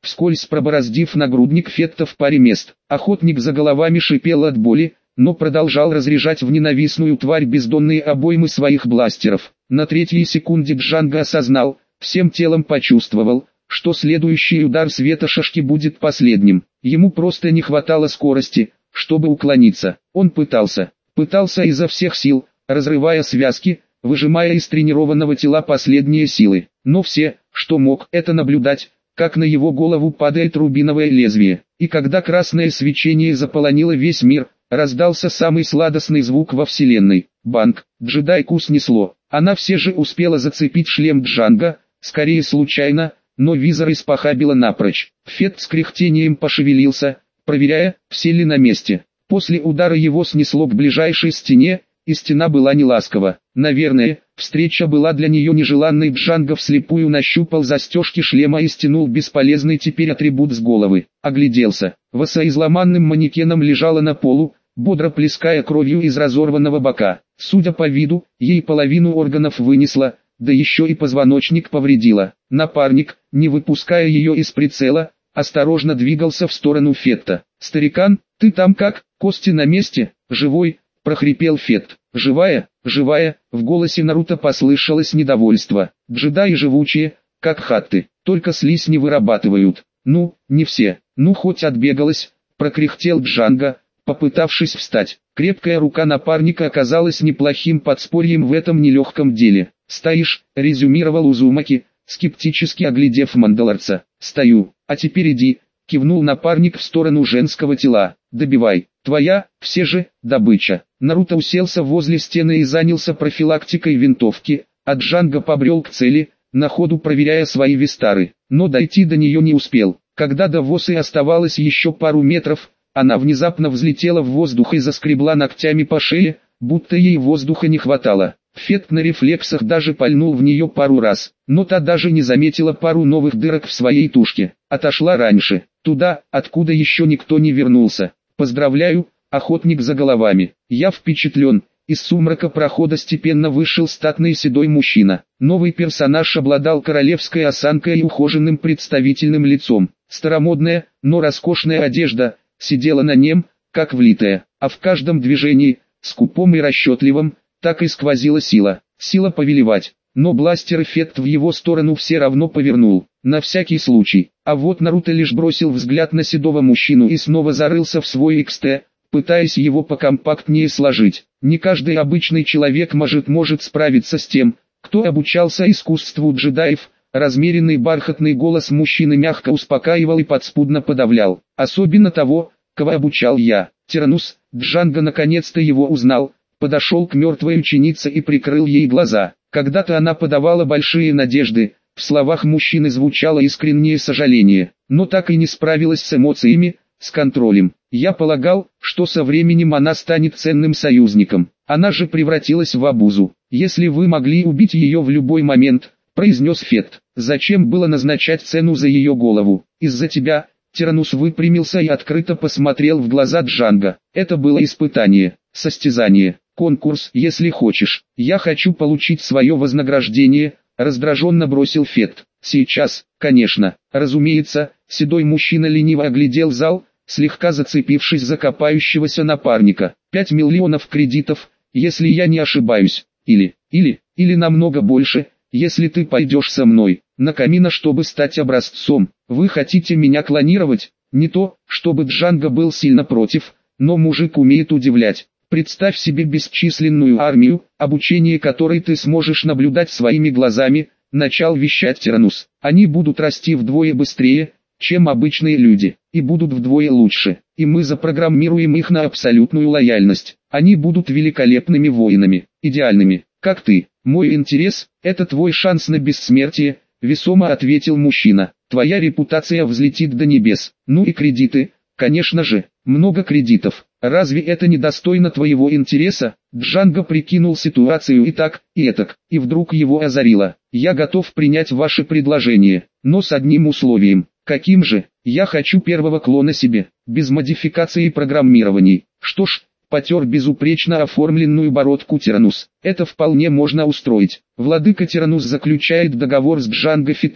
вскользь пробороздив нагрудник Фетта в паре мест. Охотник за головами шипел от боли, но продолжал разряжать в ненавистную тварь бездонные обоймы своих бластеров. На третьей секунде Джанго осознал, всем телом почувствовал, что следующий удар светошашки будет последним. Ему просто не хватало скорости, чтобы уклониться. Он пытался изо всех сил, разрывая связки, выжимая из тренированного тела последние силы. Но все, что мог, это наблюдать, как на его голову падает рубиновое лезвие. И когда красное свечение заполонило весь мир, раздался самый сладостный звук во вселенной. Банг. Джедайку снесло. Она все же успела зацепить шлем Джанго, скорее случайно, но визор испохабила напрочь. Фетт с кряхтением пошевелился, проверяя, все ли на месте. После удара его снесло к ближайшей стене, и стена была неласкова. Наверное, встреча была для нее нежеланной. Джанго вслепую нащупал застежки шлема и стянул бесполезный теперь атрибут с головы. Огляделся. Васа изломанным манекеном лежала на полу, бодро плеская кровью из разорванного бока. Судя по виду, ей половину органов вынесло, да еще и позвоночник повредила. Напарник, не выпуская ее из прицела, осторожно двигался в сторону Фетта. «Старикан, ты там как? Кости на месте? Живой?» — прохрипел Фетт. «Живая, живая», — в голосе Наруто послышалось недовольство. «Джедаи живучие, как хатты, только слизь не вырабатывают». «Ну, не все, ну хоть отбегалась», — прокряхтел Джанго, попытавшись встать. Крепкая рука напарника оказалась неплохим подспорьем в этом нелегком деле. «Стоишь», — резюмировал Узумаки, скептически оглядев Мандалорца. «Стою, а теперь иди», — кивнул напарник в сторону женского тела. «Добивай, твоя, все же, добыча». Наруто уселся возле стены и занялся профилактикой винтовки, а Джанго побрел к цели, на ходу проверяя свои вистары. Но дойти до нее не успел. Когда до Восы оставалось еще пару метров, она внезапно взлетела в воздух и заскребла ногтями по шее, будто ей воздуха не хватало. Фетт на рефлексах даже пальнул в нее пару раз, но та даже не заметила пару новых дырок в своей тушке. Отошла раньше, туда, откуда еще никто не вернулся. «Поздравляю, охотник за головами. Я впечатлен». Из сумрака прохода степенно вышел статный седой мужчина. Новый персонаж обладал королевской осанкой и ухоженным представительным лицом. Старомодная, но роскошная одежда сидела на нем, как влитая, а в каждом движении, скупом и расчетливом, так и сквозила сила. Сила повелевать. Но бластер Фетт в его сторону все равно повернул, на всякий случай. А вот Наруто лишь бросил взгляд на седого мужчину и снова зарылся в свой XT, пытаясь его покомпактнее сложить. Не каждый обычный человек может справиться с тем, кто обучался искусству джедаев. Размеренный бархатный голос мужчины мягко успокаивал и подспудно подавлял. Особенно того, кого обучал я. Тиранус. Джанго наконец-то его узнал, подошел к мертвой ученице и прикрыл ей глаза. Когда-то она подавала большие надежды, в словах мужчины звучало искреннее сожаление, но так и не справилась с эмоциями, с контролем. Я полагал, что со временем она станет ценным союзником. Она же превратилась в обузу. Если вы могли убить ее в любой момент, произнес Фетт, зачем было назначать цену за ее голову? Из-за тебя. Тиранус выпрямился и открыто посмотрел в глаза Джанго. Это было испытание, состязание, конкурс, если хочешь. Я хочу получить свое вознаграждение, раздраженно бросил Фетт. Сейчас, конечно, разумеется. Седой мужчина лениво оглядел зал, слегка зацепившись за копающегося напарника. 5 миллионов кредитов, если я не ошибаюсь. Или намного больше, если ты пойдешь со мной на Камино, чтобы стать образцом. Вы хотите меня клонировать? Не то, чтобы Джанго был сильно против, но мужик умеет удивлять. Представь себе бесчисленную армию, обучение которой ты сможешь наблюдать своими глазами, начал вещать Тиранус. Они будут расти вдвое быстрее, чем обычные люди, и будут вдвое лучше, и мы запрограммируем их на абсолютную лояльность. Они будут великолепными воинами, идеальными, как ты. Мой интерес – это твой шанс на бессмертие, весомо ответил мужчина. Твоя репутация взлетит до небес. Ну и кредиты, конечно же, много кредитов. Разве это не достойно твоего интереса? Джанго прикинул ситуацию и так, и этак, и вдруг его озарило. Я готов принять ваше предложение, но с одним условием. Каким же? Я хочу первого клона себе, без модификации и программирований. Что ж, потер безупречно оформленную бородку Тиранус. Это вполне можно устроить. Владыка Тиранус заключает договор с Джанго Феттом,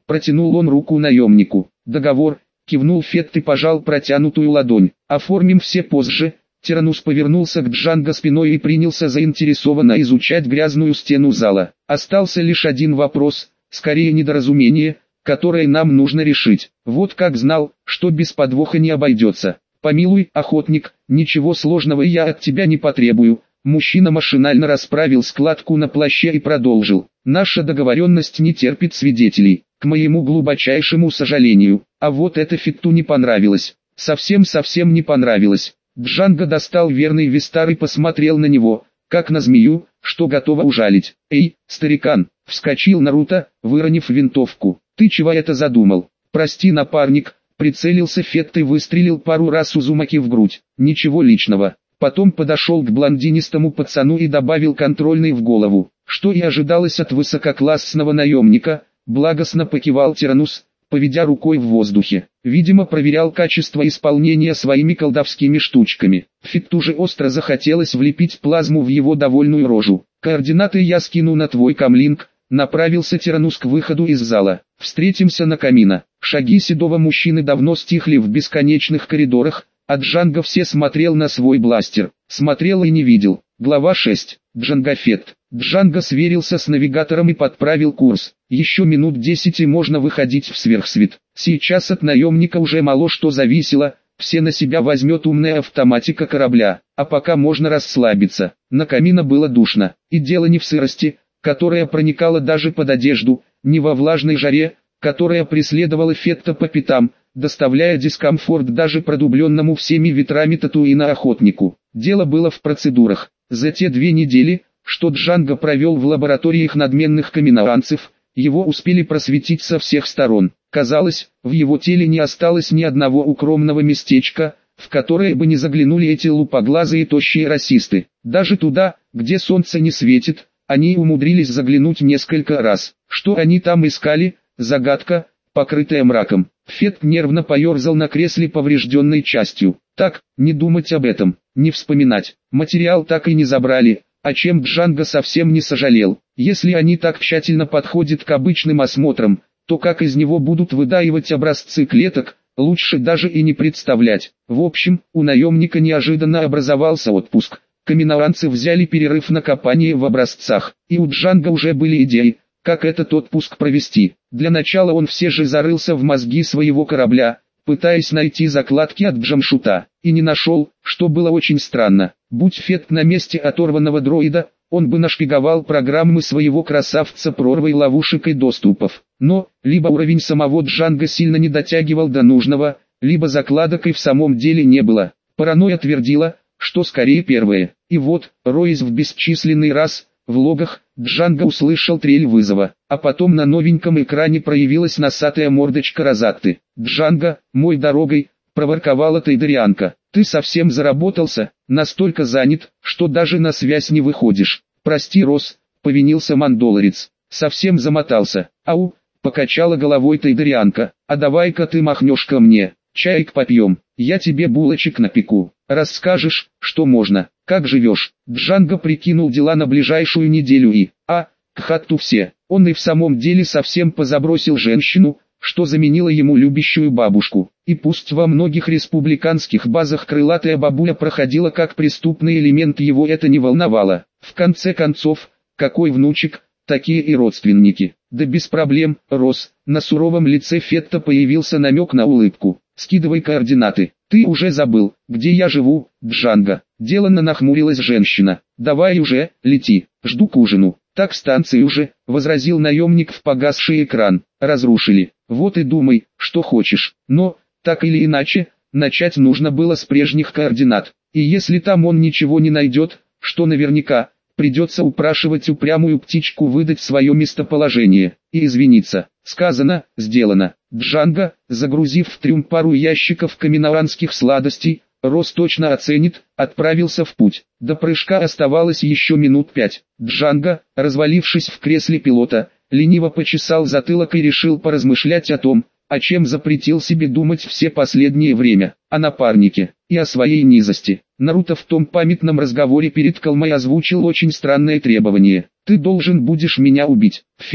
Протянул он руку наемнику. Договор, кивнул Фетт и пожал протянутую ладонь. Оформим все позже. Тиранус повернулся к Джанго спиной и принялся заинтересованно изучать грязную стену зала. Остался лишь один вопрос, скорее недоразумение, которое нам нужно решить. Вот как знал, что без подвоха не обойдется. Помилуй, охотник, ничего сложного я от тебя не потребую. Мужчина машинально расправил складку на плаще и продолжил. Наша договоренность не терпит свидетелей, к моему глубочайшему сожалению. А вот это Фетту не понравилось. Совсем не понравилось. Джанго достал верный вистар и посмотрел на него, как на змею, что готова ужалить. «Эй, старикан!» — вскочил Наруто, выронив винтовку. «Ты чего это задумал?» «Прости, напарник», — прицелился Фетт и выстрелил пару раз Узумаки в грудь. «Ничего личного». Потом подошел к блондинистому пацану и добавил контрольный в голову. Что и ожидалось от высококлассного наемника, благостно покивал Тиранус, поведя рукой в воздухе. Видимо, проверял качество исполнения своими колдовскими штучками. Фетту же остро захотелось влепить плазму в его довольную рожу. «Координаты я скину на твой камлинг», — направился Тиранус к выходу из зала. «Встретимся на камина». Шаги седого мужчины давно стихли в бесконечных коридорах, а Джанго все смотрел на свой бластер. Смотрел и не видел. Глава 6. Джанго Фетт. Джанго сверился с навигатором и подправил курс. Еще минут 10 и можно выходить в сверхсвет. Сейчас от наемника уже мало что зависело, все на себя возьмет умная автоматика корабля, а пока можно расслабиться. На камина было душно, и дело не в сырости, которая проникала даже под одежду, не во влажной жаре, которая преследовала Фетта по пятам, доставляя дискомфорт даже продубленному всеми ветрами Татуина-охотнику. Дело было в процедурах. За те 2 недели, что Джанго провел в лабораториях надменных каминоанцев, его успели просветить со всех сторон. Казалось, в его теле не осталось ни одного укромного местечка, в которое бы не заглянули эти лупоглазые тощие расисты. Даже туда, где солнце не светит, они умудрились заглянуть несколько раз. Что они там искали? Загадка, покрытая мраком. Фетт нервно поерзал на кресле поврежденной частью. Так, не думать об этом, не вспоминать. Материал так и не забрали, о чем Джанго совсем не сожалел. Если они так тщательно подходят к обычным осмотрам, то как из него будут выдаивать образцы клеток, лучше даже и не представлять. В общем, у наемника неожиданно образовался отпуск. Каминоанцы взяли перерыв на копание в образцах, и у Джанго уже были идеи, как этот отпуск провести. Для начала он все же зарылся в мозги своего корабля, пытаясь найти закладки от Джамшута, и не нашел, что было очень странно. Будь Фетт на месте оторванного дроида, он бы нашпиговал программы своего красавца прорвой ловушек и доступов. Но, либо уровень самого Джанго сильно не дотягивал до нужного, либо закладок и в самом деле не было. Паранойя твердила, что скорее первое. И вот, роясь в бесчисленный раз, в логах, Джанго услышал трель вызова, а потом на новеньком экране проявилась носатая мордочка Розатты. «Джанго, мой дорогой», — проворковала Тайдерианка, — «ты совсем заработался, настолько занят, что даже на связь не выходишь». «Прости, Рос», — повинился Мандолорец, — «совсем замотался». «Ау», — покачала головой Тайдерианка, — «а давай-ка ты махнешь ко мне, чаек попьем, я тебе булочек напеку, расскажешь, что можно». «Как живешь?» Джанго прикинул дела на ближайшую неделю и, к хатту все. Он и в самом деле совсем позабросил женщину, что заменило ему любящую бабушку. И пусть во многих республиканских базах крылатая бабуля проходила как преступный элемент, его это не волновало. В конце концов, какой внучек, такие и родственники. Да без проблем, Рос. На суровом лице Фетта появился намек на улыбку. «Скидывай координаты. Ты уже забыл, где я живу, Джанго?» Деланно нахмурилась женщина. «Давай уже, лети, жду к ужину». «Так станции уже», — возразил наемник в погасший экран. «Разрушили. Вот и думай, что хочешь». Но, так или иначе, начать нужно было с прежних координат. И если там он ничего не найдет, что наверняка, придется упрашивать упрямую птичку выдать свое местоположение и извиниться. Сказано, сделано. Джанго, загрузив в трюм пару ящиков каминоанских сладостей, Рос точно оценит, отправился в путь. До прыжка оставалось еще минут 5. Джанго, развалившись в кресле пилота, лениво почесал затылок и решил поразмышлять о том, о чем запретил себе думать все последнее время, о напарнике и о своей низости. Наруто в том памятном разговоре перед Калмой озвучил очень странное требование. «Ты должен будешь меня убить». Фетт,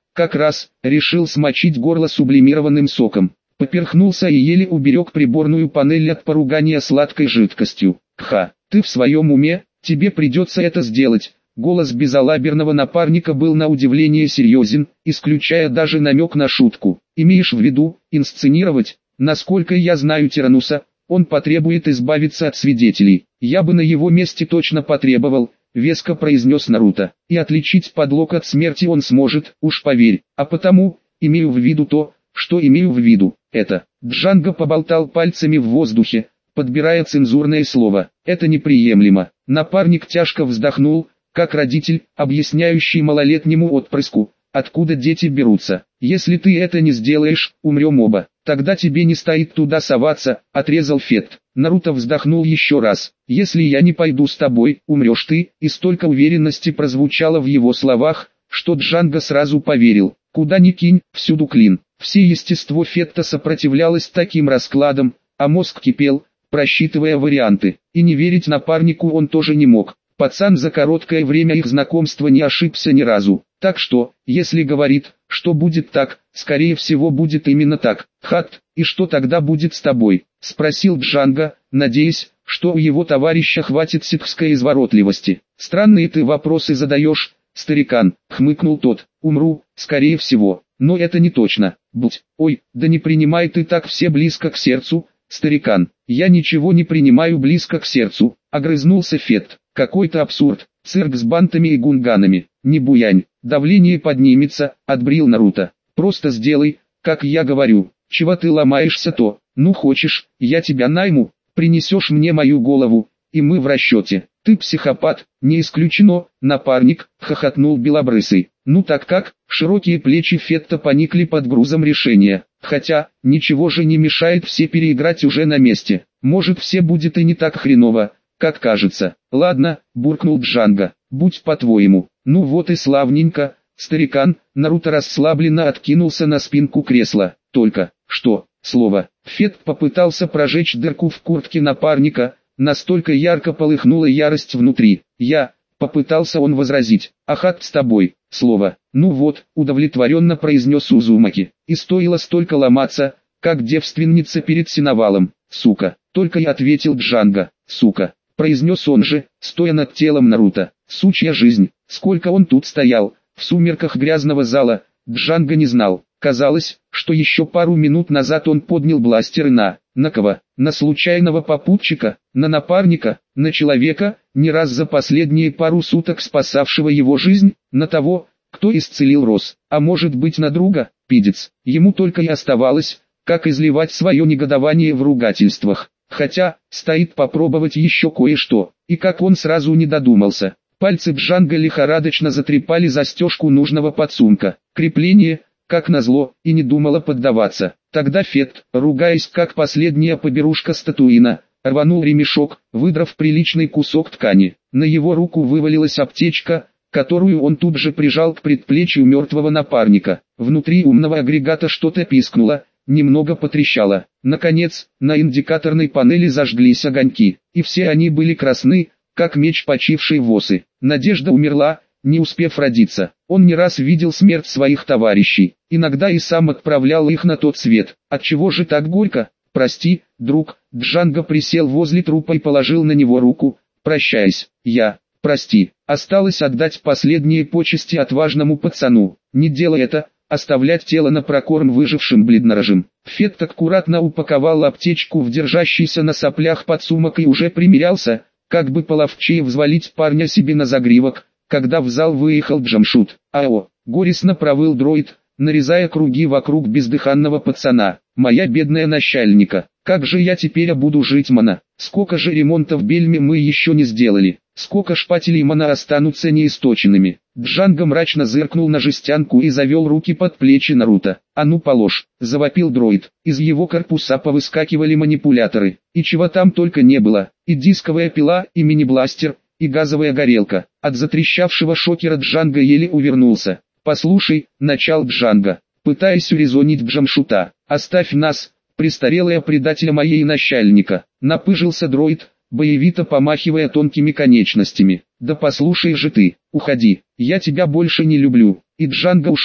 как раз, решил смочить горло сублимированным соком. Поперхнулся и еле уберег приборную панель от поругания сладкой жидкостью. «Кха, ты в своем уме, тебе придется это сделать». Голос безалаберного напарника был на удивление серьезен, исключая даже намек на шутку. «Имеешь в виду, инсценировать? Насколько я знаю Тирануса, он потребует избавиться от свидетелей. Я бы на его месте точно потребовал», — веско произнес Наруто. «И отличить подлог от смерти он сможет, уж поверь. А потому, имею в виду то, что имею в виду. Это». Джанго поболтал пальцами в воздухе, подбирая цензурное слово. «Это неприемлемо». Напарник тяжко вздохнул, как родитель, объясняющий малолетнему отпрыску, откуда дети берутся. «Если ты это не сделаешь, умрем оба. Тогда тебе не стоит туда соваться», — отрезал Фет. Наруто вздохнул еще раз. «Если я не пойду с тобой, умрешь ты», и столько уверенности прозвучало в его словах, что Джанго сразу поверил. Куда ни кинь, всюду клин. Все естество Фетта сопротивлялось таким раскладам, а мозг кипел, просчитывая варианты. И не верить напарнику он тоже не мог. Пацан за короткое время их знакомства не ошибся ни разу. Так что, если говорит, что будет так, скорее всего будет именно так. «Хат, и что тогда будет с тобой?» — спросил Джанго, надеясь, что у его товарища хватит ситхской изворотливости. «Странные ты вопросы задаешь, старикан», — хмыкнул тот. «Умру, скорее всего, но это не точно. Ой, да не принимай ты так все близко к сердцу, старикан». «Я ничего не принимаю близко к сердцу», — огрызнулся Фет. «Какой-то абсурд, цирк с бантами и гунганами, не буянь, давление поднимется», — отбрил Наруто. «Просто сделай, как я говорю, чего ты ломаешься-то, ну хочешь, я тебя найму, принесешь мне мою голову, и мы в расчете». «Ты психопат, не исключено, напарник», — хохотнул Белобрысый. «Ну так как?» Широкие плечи Фетта поникли под грузом решения. «Хотя, ничего же не мешает все переиграть уже на месте. Может все будет и не так хреново, как кажется». «Ладно», — буркнул Джанго, — «будь по-твоему». «Ну вот и славненько, старикан». Наруто расслабленно откинулся на спинку кресла. «Только, что, слово». Фет попытался прожечь дырку в куртке напарника, настолько ярко полыхнула ярость внутри. Попытался он возразить. «Ахат с тобой, слово». «Ну вот», удовлетворенно произнес Узумаки. «И стоило столько ломаться, как девственница перед сеновалом, сука». Только и ответил Джанго. «Сука», произнес он же, стоя над телом Наруто. Сучья жизнь. Сколько он тут стоял, в сумерках грязного зала, Джанго не знал. Казалось, что еще пару минут назад он поднял бластер на кого? На случайного попутчика, на напарника, на человека, не раз за последние пару суток спасавшего его жизнь, на того, кто исцелил Рос, а может быть на друга, пидец. Ему только и оставалось, как изливать свое негодование в ругательствах. Хотя, стоит попробовать еще кое-что, и как он сразу не додумался. Пальцы Джанго лихорадочно затрепали застежку нужного подсумка. Крепление, как назло, и не думала поддаваться. Тогда Фет, ругаясь как последняя поберушка статуина, рванул ремешок, выдрав приличный кусок ткани. На его руку вывалилась аптечка, которую он тут же прижал к предплечью мертвого напарника. Внутри умного агрегата что-то пискнуло, немного потрещало. Наконец, на индикаторной панели зажглись огоньки, и все они были красны, как меч почившей восы. Надежда умерла, не успев родиться. Он не раз видел смерть своих товарищей, иногда и сам отправлял их на тот свет. Отчего же так горько? «Прости, друг». Джанго присел возле трупа и положил на него руку, прощаясь. «Прости». Осталось отдать последние почести отважному пацану. Не делай это, оставлять тело на прокорм выжившим бледнорожим. Фет аккуратно упаковал аптечку в держащийся на соплях подсумок и уже примерялся, как бы половчее взвалить парня себе на загривок, когда в зал выехал Джамшут. «Ао!» — горестно провыл дроид, нарезая круги вокруг бездыханного пацана. «Моя бедная начальника, как же я теперь буду жить, мана? Сколько же ремонтов в Бельме мы еще не сделали? Сколько шпателей мана останутся неисточенными?» Джанго мрачно зыркнул на жестянку и завел руки под плечи Наруто. «А ну положь!» — завопил дроид. Из его корпуса повыскакивали манипуляторы. И чего там только не было. И дисковая пила, и мини-бластер, и газовая горелка. От затрещавшего шокера Джанго еле увернулся. «Послушай», — начал Джанго, пытаясь урезонить Джамшута. «Оставь нас, престарелая предателя моей начальника», — напыжился дроид, боевито помахивая тонкими конечностями. «Да послушай же ты, уходи, я тебя больше не люблю». И Джанго ушел,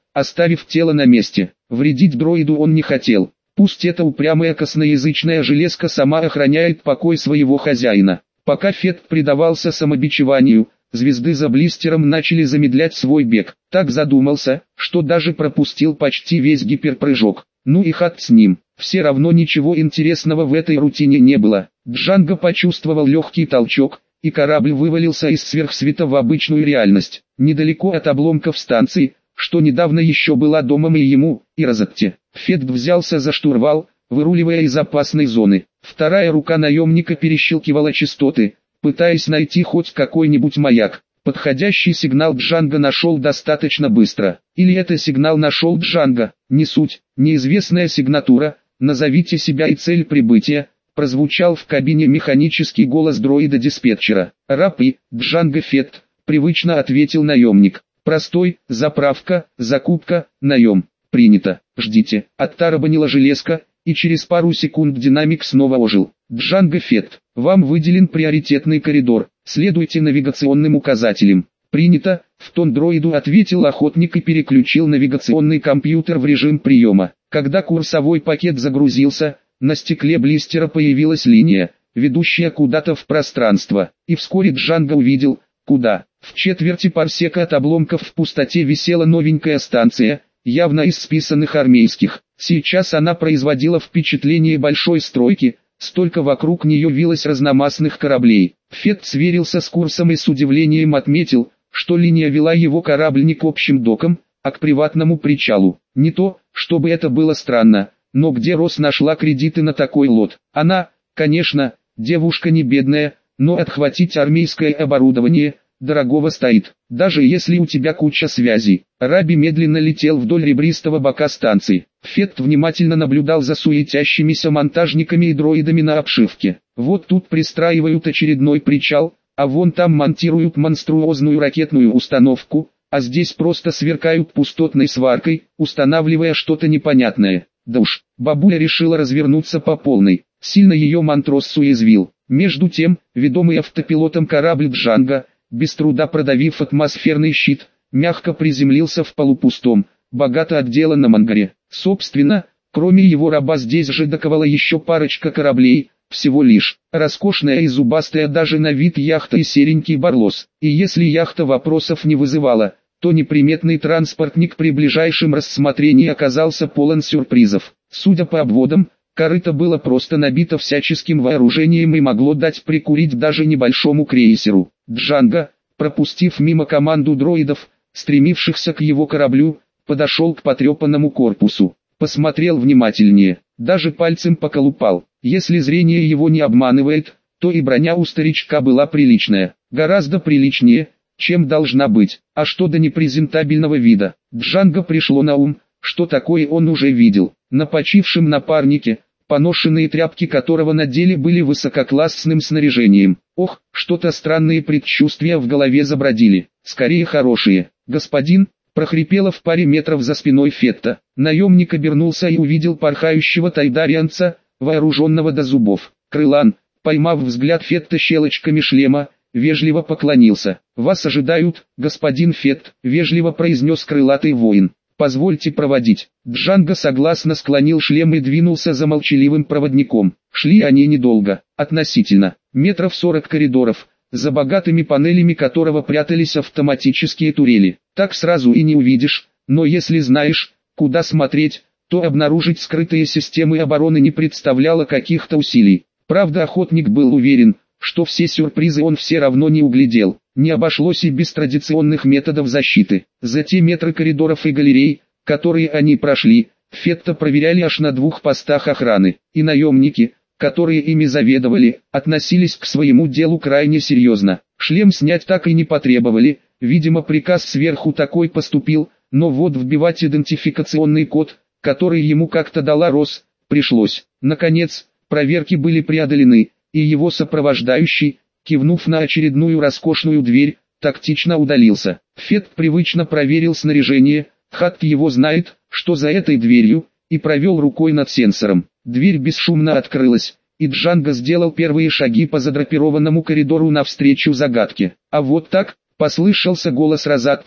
оставив тело на месте. Вредить дроиду он не хотел. Пусть эта упрямая косноязычная железка сама охраняет покой своего хозяина. Пока Фет предавался самобичеванию, звезды за блистером начали замедлять свой бег. Так задумался, что даже пропустил почти весь гиперпрыжок. Ну и хат с ним. Все равно ничего интересного в этой рутине не было. Джанго почувствовал легкий толчок, и корабль вывалился из сверхсвета в обычную реальность. Недалеко от обломков станции, что недавно еще была домом и ему, и Розетте. Фет взялся за штурвал, выруливая из опасной зоны. Вторая рука наемника перещелкивала частоты, пытаясь найти хоть какой-нибудь маяк. Подходящий сигнал Джанго нашел достаточно быстро. Или это сигнал нашел Джанго, не суть, неизвестная сигнатура, назовите себя и цель прибытия, прозвучал в кабине механический голос дроида-диспетчера. «Раб и Джанго Фет», привычно ответил наемник. «Простой, заправка, закупка, наем. Принято, ждите». Оттарабанила железка, и через пару секунд динамик снова ожил. «Джанго Фет, вам выделен приоритетный коридор, следуйте навигационным указателям». «Принято», в тон дроиду ответил охотник и переключил навигационный компьютер в режим приема. Когда курсовой пакет загрузился, на стекле блистера появилась линия, ведущая куда-то в пространство, и вскоре Джанго увидел, куда. В четверти парсека от обломков в пустоте висела новенькая станция, явно из списанных армейских. Сейчас она производила впечатление большой стройки, столько вокруг нее вилось разномастных кораблей. Фет сверился с курсом и с удивлением отметил, что линия вела его корабль не к общим докам, а к приватному причалу. Не то, чтобы это было странно, но где Рос нашла кредиты на такой лот? Она, конечно, девушка не бедная, но отхватить армейское оборудование дорогого стоит, даже если у тебя куча связей. Раби медленно летел вдоль ребристого бока станции. Фет внимательно наблюдал за суетящимися монтажниками и дроидами на обшивке. Вот тут пристраивают очередной причал, а вон там монтируют монструозную ракетную установку, а здесь просто сверкают пустотной сваркой, устанавливая что-то непонятное. Да уж, бабуля решила развернуться по полной, сильно ее Монтрос уязвил. Между тем, ведомый автопилотом корабль Джанго, без труда продавив атмосферный щит, мягко приземлился в полупустом, богато отделанном ангаре. Собственно, кроме его раба здесь же доковала еще парочка кораблей, всего лишь. Роскошная и зубастая даже на вид яхта и серенький барлос. И если яхта вопросов не вызывала, то неприметный транспортник при ближайшем рассмотрении оказался полон сюрпризов. Судя по обводам, корыто было просто набито всяческим вооружением и могло дать прикурить даже небольшому крейсеру. Джанго, пропустив мимо команду дроидов, стремившихся к его кораблю, подошел к потрепанному корпусу. Посмотрел внимательнее, даже пальцем поколупал. Если зрение его не обманывает, то и броня у старичка была приличная. Гораздо приличнее, чем должна быть. А что до непрезентабельного вида? Джанго пришло на ум, что такое он уже видел. На почившем напарнике, поношенные тряпки которого на деле были высококлассным снаряжением. Ох, что-то странные предчувствия в голове забродили. Скорее хорошие. «Господин», прохрипело в паре метров за спиной Фетта. Наемник обернулся и увидел порхающего тайдарианца, вооруженного до зубов. Крылан, поймав взгляд Фетта щелочками шлема, вежливо поклонился. «Вас ожидают, господин Фетт», вежливо произнес крылатый воин. «Позвольте проводить». Джанго согласно склонил шлем и двинулся за молчаливым проводником. Шли они недолго, относительно, метров 40 коридоров, за богатыми панелями которого прятались автоматические турели. Так сразу и не увидишь, но если знаешь, куда смотреть, то обнаружить скрытые системы обороны не представляло каких-то усилий. Правда, охотник был уверен, что все сюрпризы он все равно не углядел. Не обошлось и без традиционных методов защиты. За те метры коридоров и галерей, которые они прошли, Фетта проверяли аж на 2 постах охраны. И наемники, которые ими заведовали, относились к своему делу крайне серьезно. Шлем снять так и не потребовали, видимо приказ сверху такой поступил, но вот вбивать идентификационный код, который ему как-то дала Рос, пришлось. Наконец, проверки были преодолены, и его сопровождающий, кивнув на очередную роскошную дверь, тактично удалился. Фет привычно проверил снаряжение, Хатк его знает, что за этой дверью, и провел рукой над сенсором. Дверь бесшумно открылась, и Джанго сделал первые шаги по задрапированному коридору навстречу загадке. «А вот так», — послышался голос Розатты,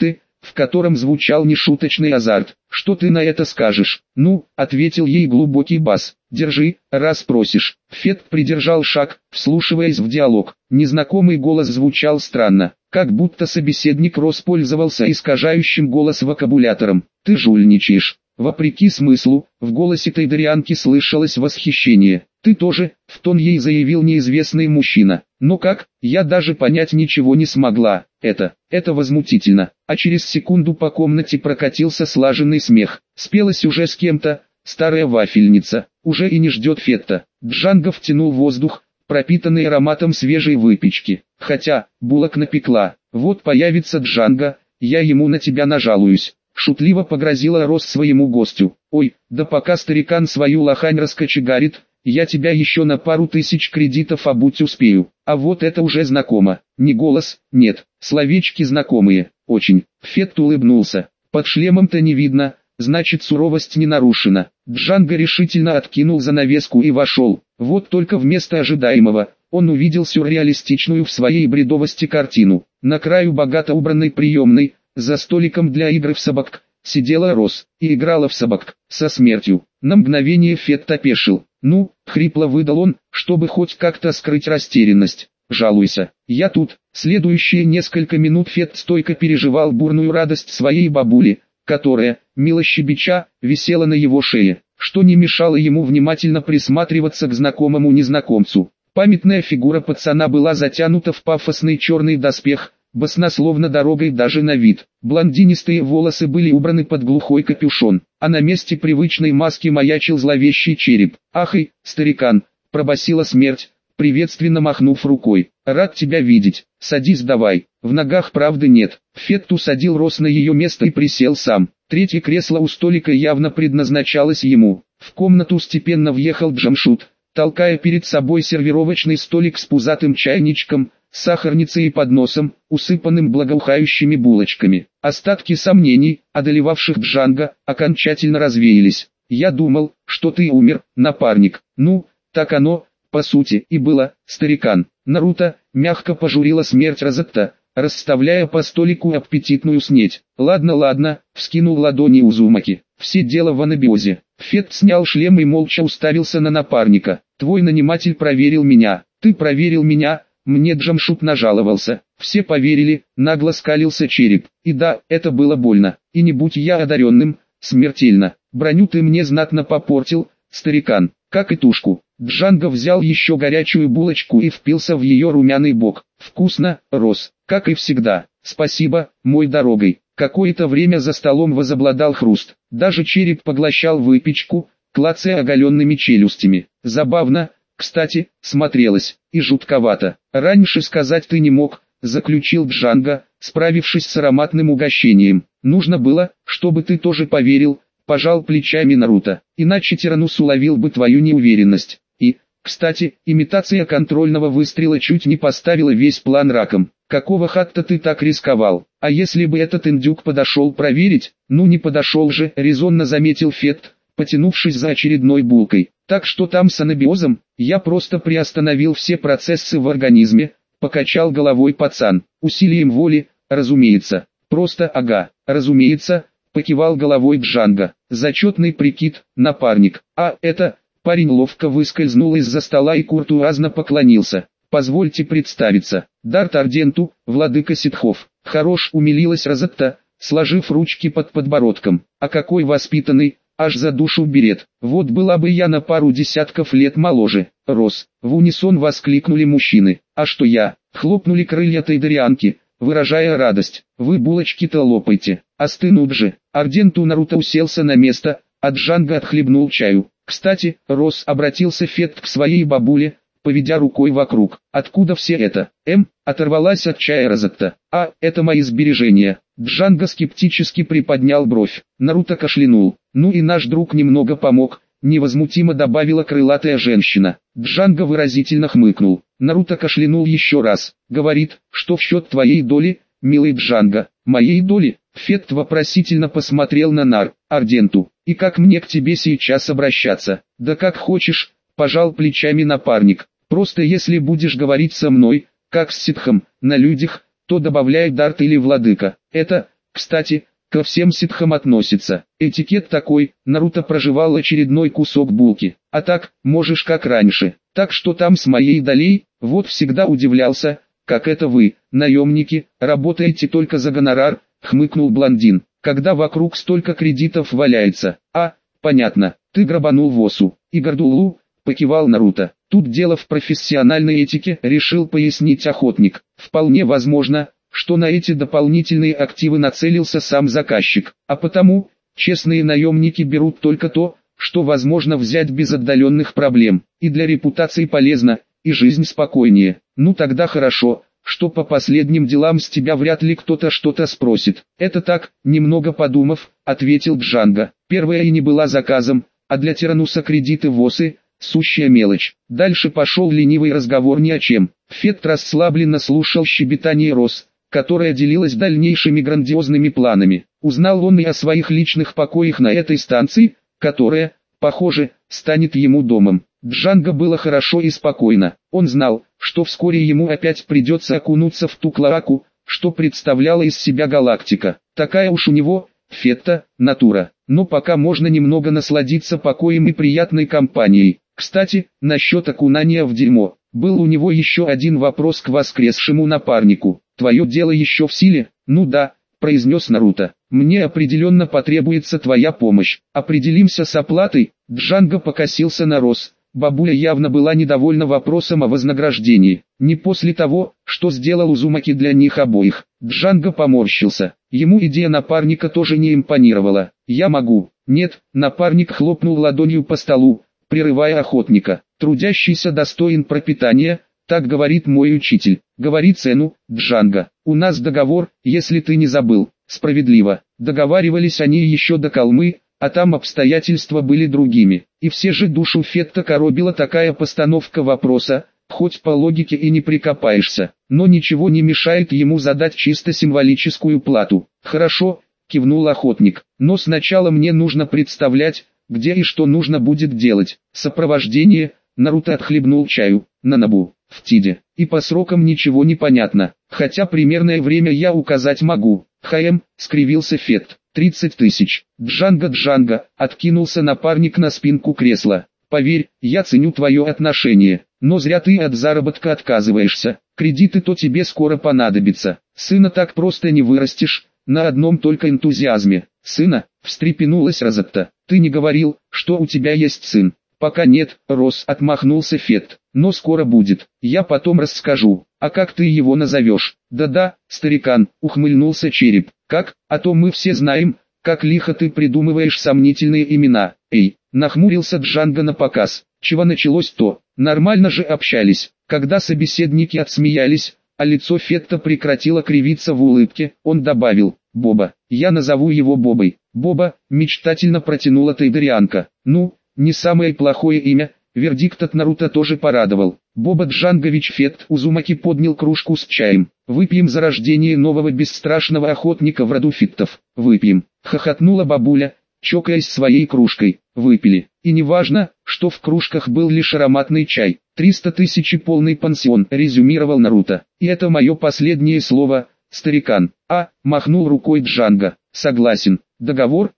в котором звучал нешуточный азарт. «Что ты на это скажешь?» «Ну», — ответил ей глубокий бас. «Держи, раз просишь». Фет придержал шаг, вслушиваясь в диалог. Незнакомый голос звучал странно, как будто собеседник воспользовался искажающим голос вокабулятором. «Ты жульничаешь». Вопреки смыслу, в голосе тайдарианки слышалось восхищение. «Ты тоже», — в тон ей заявил неизвестный мужчина. «Но как? Я даже понять ничего не смогла. Это возмутительно». А через секунду по комнате прокатился слаженный смех. Спелась уже с кем-то, старая вафельница, уже и не ждет Фетта. Джанго втянул воздух, пропитанный ароматом свежей выпечки. Хотя, булок напекла. Вот появится Джанго, я ему на тебя нажалуюсь. Шутливо погрозила Рос своему гостю. «Ой, да пока старикан свою лохань раскочегарит, я тебя еще на пару тысяч кредитов обуть успею». А вот это уже знакомо. Не голос, нет, словечки знакомые, очень. Фет улыбнулся. Под шлемом-то не видно, значит суровость не нарушена. Джанго решительно откинул занавеску и вошел. Вот только вместо ожидаемого, он увидел сюрреалистичную в своей бредовости картину. На краю богато убранной приемной, за столиком для игр в собак, сидела Рос и играла в собак, со смертью. На мгновение Фет опешил. «Ну», — хрипло выдал он, чтобы хоть как-то скрыть растерянность. «Жалуйся, я тут». Следующие несколько минут Фет стойко переживал бурную радость своей бабули, которая, мило щебеча, висела на его шее, что не мешало ему внимательно присматриваться к знакомому незнакомцу. Памятная фигура пацана была затянута в пафосный черный доспех, баснословно дорогой даже на вид. Блондинистые волосы были убраны под глухой капюшон, а на месте привычной маски маячил зловещий череп. «Ахай, старикан!» – пробасила смерть, приветственно махнув рукой. «Рад тебя видеть, садись давай». В ногах правды нет. Фет усадил Рос на ее место и присел сам. Третье кресло у столика явно предназначалось ему. В комнату степенно въехал Джамшут, толкая перед собой сервировочный столик с пузатым чайничком, сахарницей и подносом, усыпанным благоухающими булочками. Остатки сомнений, одолевавших Джанго, окончательно развеялись. «Я думал, что ты умер, напарник». «Ну, так оно, по сути, и было, старикан». Наруто мягко пожурила смерть Розетта, расставляя по столику аппетитную снеть. «Ладно», — вскинул ладони Узумаки. «Все дело в анабиозе». Фет снял шлем и молча уставился на напарника. «Твой наниматель проверил меня». «Ты проверил меня?» Мне Джамшут нажаловался. Все поверили, нагло скалился череп. И да, это было больно. И не будь я одаренным, смертельно. Броню ты мне знатно попортил, старикан, как и тушку. Джанго взял еще горячую булочку и впился в ее румяный бок. Вкусно, Рос, как и всегда. Спасибо, мой дорогой. Какое-то время за столом возобладал хруст. Даже череп поглощал выпечку, клацая оголенными челюстями. Забавно, кстати, смотрелось, и жутковато. «Раньше сказать ты не мог», — заключил Джанго, справившись с ароматным угощением. «Нужно было, чтобы ты тоже поверил», — пожал плечами Наруто. «Иначе Тиранус уловил бы твою неуверенность. И, кстати, имитация контрольного выстрела чуть не поставила весь план раком. Какого хатта ты так рисковал? А если бы этот индюк подошел проверить?» «Ну не подошел же», — резонно заметил Фет, потянувшись за очередной булкой. «Так что там с анабиозом? Я просто приостановил все процессы в организме», — покачал головой пацан. «Усилием воли, разумеется». «Просто ага, разумеется», — покивал головой Джанго. «Зачетный прикид, напарник». «А это...» Парень ловко выскользнул из-за стола и куртуазно поклонился. «Позвольте представиться. Дарт Арденту, владыка ситхов». «Хорош», — умилилась Розетта, сложив ручки под подбородком. «А какой воспитанный, аж за душу берет. Вот была бы я на пару десятков лет моложе». «Рос», — в унисон воскликнули мужчины. «А что я?» — хлопнули крылья тайдарианки, выражая радость. «Вы булочки-то лопайте, остынут же». Арденту Наруто уселся на место, а Джанго отхлебнул чаю. «Кстати, Рос», — обратился Фет к своей бабуле, поведя рукой вокруг. «Откуда все это?» Оторвалась от чая Розетта. «А, это мои сбережения». Джанго скептически приподнял бровь. Наруто кашлянул. «Ну и наш друг немного помог», — невозмутимо добавила крылатая женщина. Джанго выразительно хмыкнул. Наруто кашлянул еще раз. «Говорит, что в счет твоей доли, милый Джанго». «Моей доли?» Фет вопросительно посмотрел на Арденту. «И как мне к тебе сейчас обращаться?» «Да как хочешь», — пожал плечами напарник. «Просто если будешь говорить со мной, как с ситхом, на людях, то добавляй Дарт или владыка». «Это, Кстати, ко всем ситхам относится. Этикет такой, Наруто прожевал очередной кусок булки. А так, можешь как раньше. Так что там с моей долей, вот всегда удивлялся, как это вы, наемники, работаете только за гонорар, хмыкнул блондин. Когда вокруг столько кредитов валяется. А, понятно, ты грабанул Восу. И Гордулу, покивал Наруто. Тут дело в профессиональной этике, решил пояснить охотник. Вполне возможно, что на эти дополнительные активы нацелился сам заказчик. А потому, честные наемники берут только то, что возможно взять без отдаленных проблем. И для репутации полезно, и жизнь спокойнее. Ну тогда хорошо, что по последним делам с тебя вряд ли кто-то что-то спросит. Это так, немного подумав, ответил Джанго. Первая и не была заказом, а для Тирануса кредиты ВОСы – сущая мелочь. Дальше пошел ленивый разговор ни о чем. Фет расслабленно слушал щебетание Рос, которая делилась дальнейшими грандиозными планами. Узнал он и о своих личных покоях на этой станции, которая, похоже, станет ему домом. Джанго было хорошо и спокойно. Он знал, что вскоре ему опять придется окунуться в ту клоаку, что представляла из себя галактика. Такая уж у него, Фетта, натура. Но пока можно немного насладиться покоем и приятной компанией. Кстати, насчет окунания в дерьмо. Был у него еще один вопрос к воскресшему напарнику. «Твое дело еще в силе?» «Ну да», произнес Наруто. «Мне определенно потребуется твоя помощь. Определимся с оплатой». Джанго покосился на Рос. Бабуля явно была недовольна вопросом о вознаграждении. Не после того, что сделал Узумаки для них обоих. Джанго поморщился. Ему идея напарника тоже не импонировала. «Я могу». «Нет», напарник хлопнул ладонью по столу, прерывая охотника. «Трудящийся достоин пропитания, так говорит мой учитель. Говори цену, Джанго. У нас договор, если ты не забыл». Справедливо. Договаривались они еще до Калмы, а там обстоятельства были другими. И все же душу Фетта коробила такая постановка вопроса, хоть по логике и не прикопаешься. Но ничего не мешает ему задать чисто символическую плату. «Хорошо», кивнул охотник, «но сначала мне нужно представлять, где и что нужно будет делать. Сопровождение». Наруто отхлебнул чаю. «На Набу, в Тиде. И по срокам ничего не понятно, хотя примерное время я указать могу». Скривился Фетт. 30 тысяч. Джанго, откинулся напарник на спинку кресла. «Поверь, я ценю твое отношение, но зря ты от заработка отказываешься. Кредиты-то тебе скоро понадобятся. Сына так просто не вырастешь, на одном только энтузиазме». «Сына?» – встрепенулась Розетта. «Ты не говорил, что у тебя есть сын?» «Пока нет, Рос», – отмахнулся Фетт. «Но скоро будет, я потом расскажу. А как ты его назовешь?» «Да-да, старикан», – ухмыльнулся Череп. «Как? А то мы все знаем, как лихо ты придумываешь сомнительные имена». «Эй», – нахмурился Джанго напоказ. «Чего началось-то? Нормально же общались». Когда собеседники отсмеялись, а лицо Фетта прекратило кривиться в улыбке, он добавил: «Боба, я назову его Бобой». «Боба», – мечтательно протянула тайдерианка. «Ну, не самое плохое имя». Вердикт от Наруто тоже порадовал. «Боба Джангович Фетт». Узумаки поднял кружку с чаем. «Выпьем за рождение нового бесстрашного охотника в роду Фиттов». «Выпьем», — хохотнула бабуля, чокаясь своей кружкой. Выпили. И не важно, что в кружках был лишь ароматный чай. 300 тысяч и полный пансион, резюмировал Наруто. И это мое последнее слово, старикан. Махнул рукой Джанго. Согласен. Договор,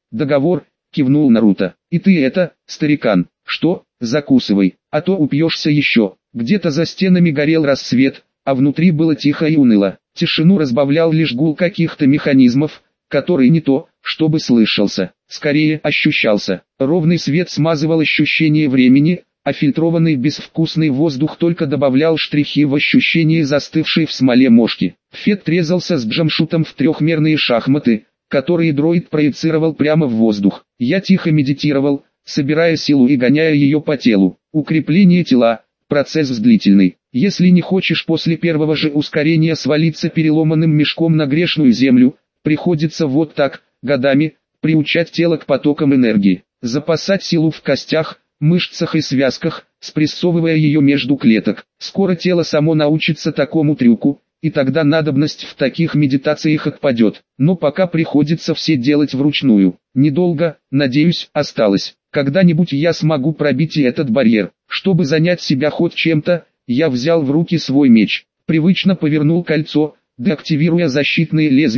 кивнул Наруто. И ты это, старикан, что, закусывай, а то упьешься еще. Где-то за стенами горел рассвет, а внутри было тихо и уныло. Тишину разбавлял лишь гул каких-то механизмов, который не то, чтобы слышался, скорее ощущался. Ровный свет смазывал ощущение времени, а фильтрованный безвкусный воздух только добавлял штрихи в ощущение застывшей в смоле мошки. Фетт резался с Джамшутом в трехмерные шахматы, которые дроид проецировал прямо в воздух. Я тихо медитировал, собирая силу и гоняя ее по телу. Укрепление тела – процесс длительный. Если не хочешь после первого же ускорения свалиться переломанным мешком на грешную землю, приходится вот так, годами, приучать тело к потокам энергии, запасать силу в костях, мышцах и связках, спрессовывая ее между клеток. Скоро тело само научится такому трюку, и тогда надобность в таких медитациях отпадет. Но пока приходится все делать вручную. Недолго, надеюсь, осталось. Когда-нибудь я смогу пробить и этот барьер. Чтобы занять себя хоть чем-то, я взял в руки свой меч. Привычно повернул кольцо, деактивируя защитные лезвия,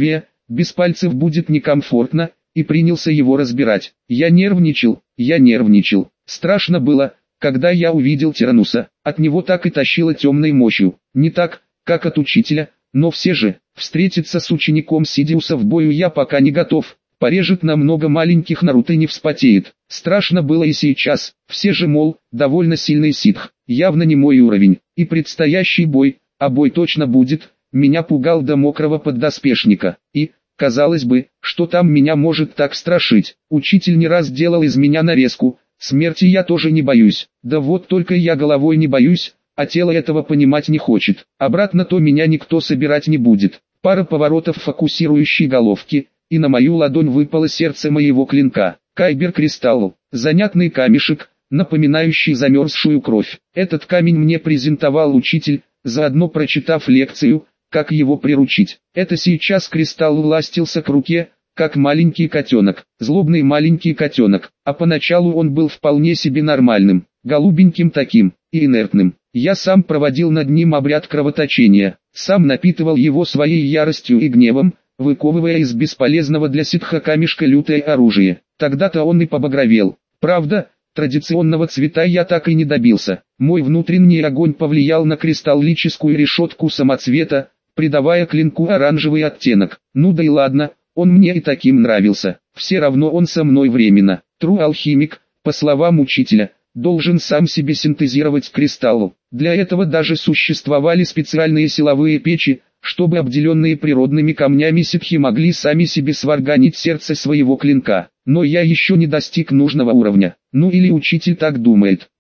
без пальцев будет некомфортно, и принялся его разбирать. Я нервничал. Страшно было, когда я увидел Тирануса. От него так и тащило темной мощью. Не так, как от учителя, но все же, встретиться с учеником Сидиуса в бою я пока не готов. Порежет на много маленьких Наруто и не вспотеет. Страшно было и сейчас. Все же, мол, довольно сильный ситх. Явно не мой уровень. И предстоящий бой, а бой точно будет, меня пугал до мокрого поддоспешника. И, казалось бы, что там меня может так страшить. Учитель не раз делал из меня нарезку. Смерти я тоже не боюсь. Да вот только я головой не боюсь, а тело этого понимать не хочет. Обратно то меня никто собирать не будет. Пара поворотов фокусирующей головки, и на мою ладонь выпало сердце моего клинка. Кайбер-кристалл. Занятный камешек, напоминающий замерзшую кровь. Этот камень мне презентовал учитель, заодно прочитав лекцию, как его приручить. Это сейчас кристалл ластился к руке, как маленький котенок, злобный маленький котенок, а поначалу он был вполне себе нормальным, голубеньким таким, и инертным. Я сам проводил над ним обряд кровоточения, сам напитывал его своей яростью и гневом, выковывая из бесполезного для ситха камешка лютое оружие. Тогда-то он и побагровел. Правда, традиционного цвета я так и не добился. Мой внутренний огонь повлиял на кристаллическую решетку самоцвета, придавая клинку оранжевый оттенок. Ну да и ладно, он мне и таким нравился. Все равно он со мной временно. Тру-алхимик, по словам учителя, должен сам себе синтезировать кристалл. Для этого даже существовали специальные силовые печи, чтобы обделенные природными камнями ситхи могли сами себе сварганить сердце своего клинка. Но я еще не достиг нужного уровня. Ну или учитель так думает.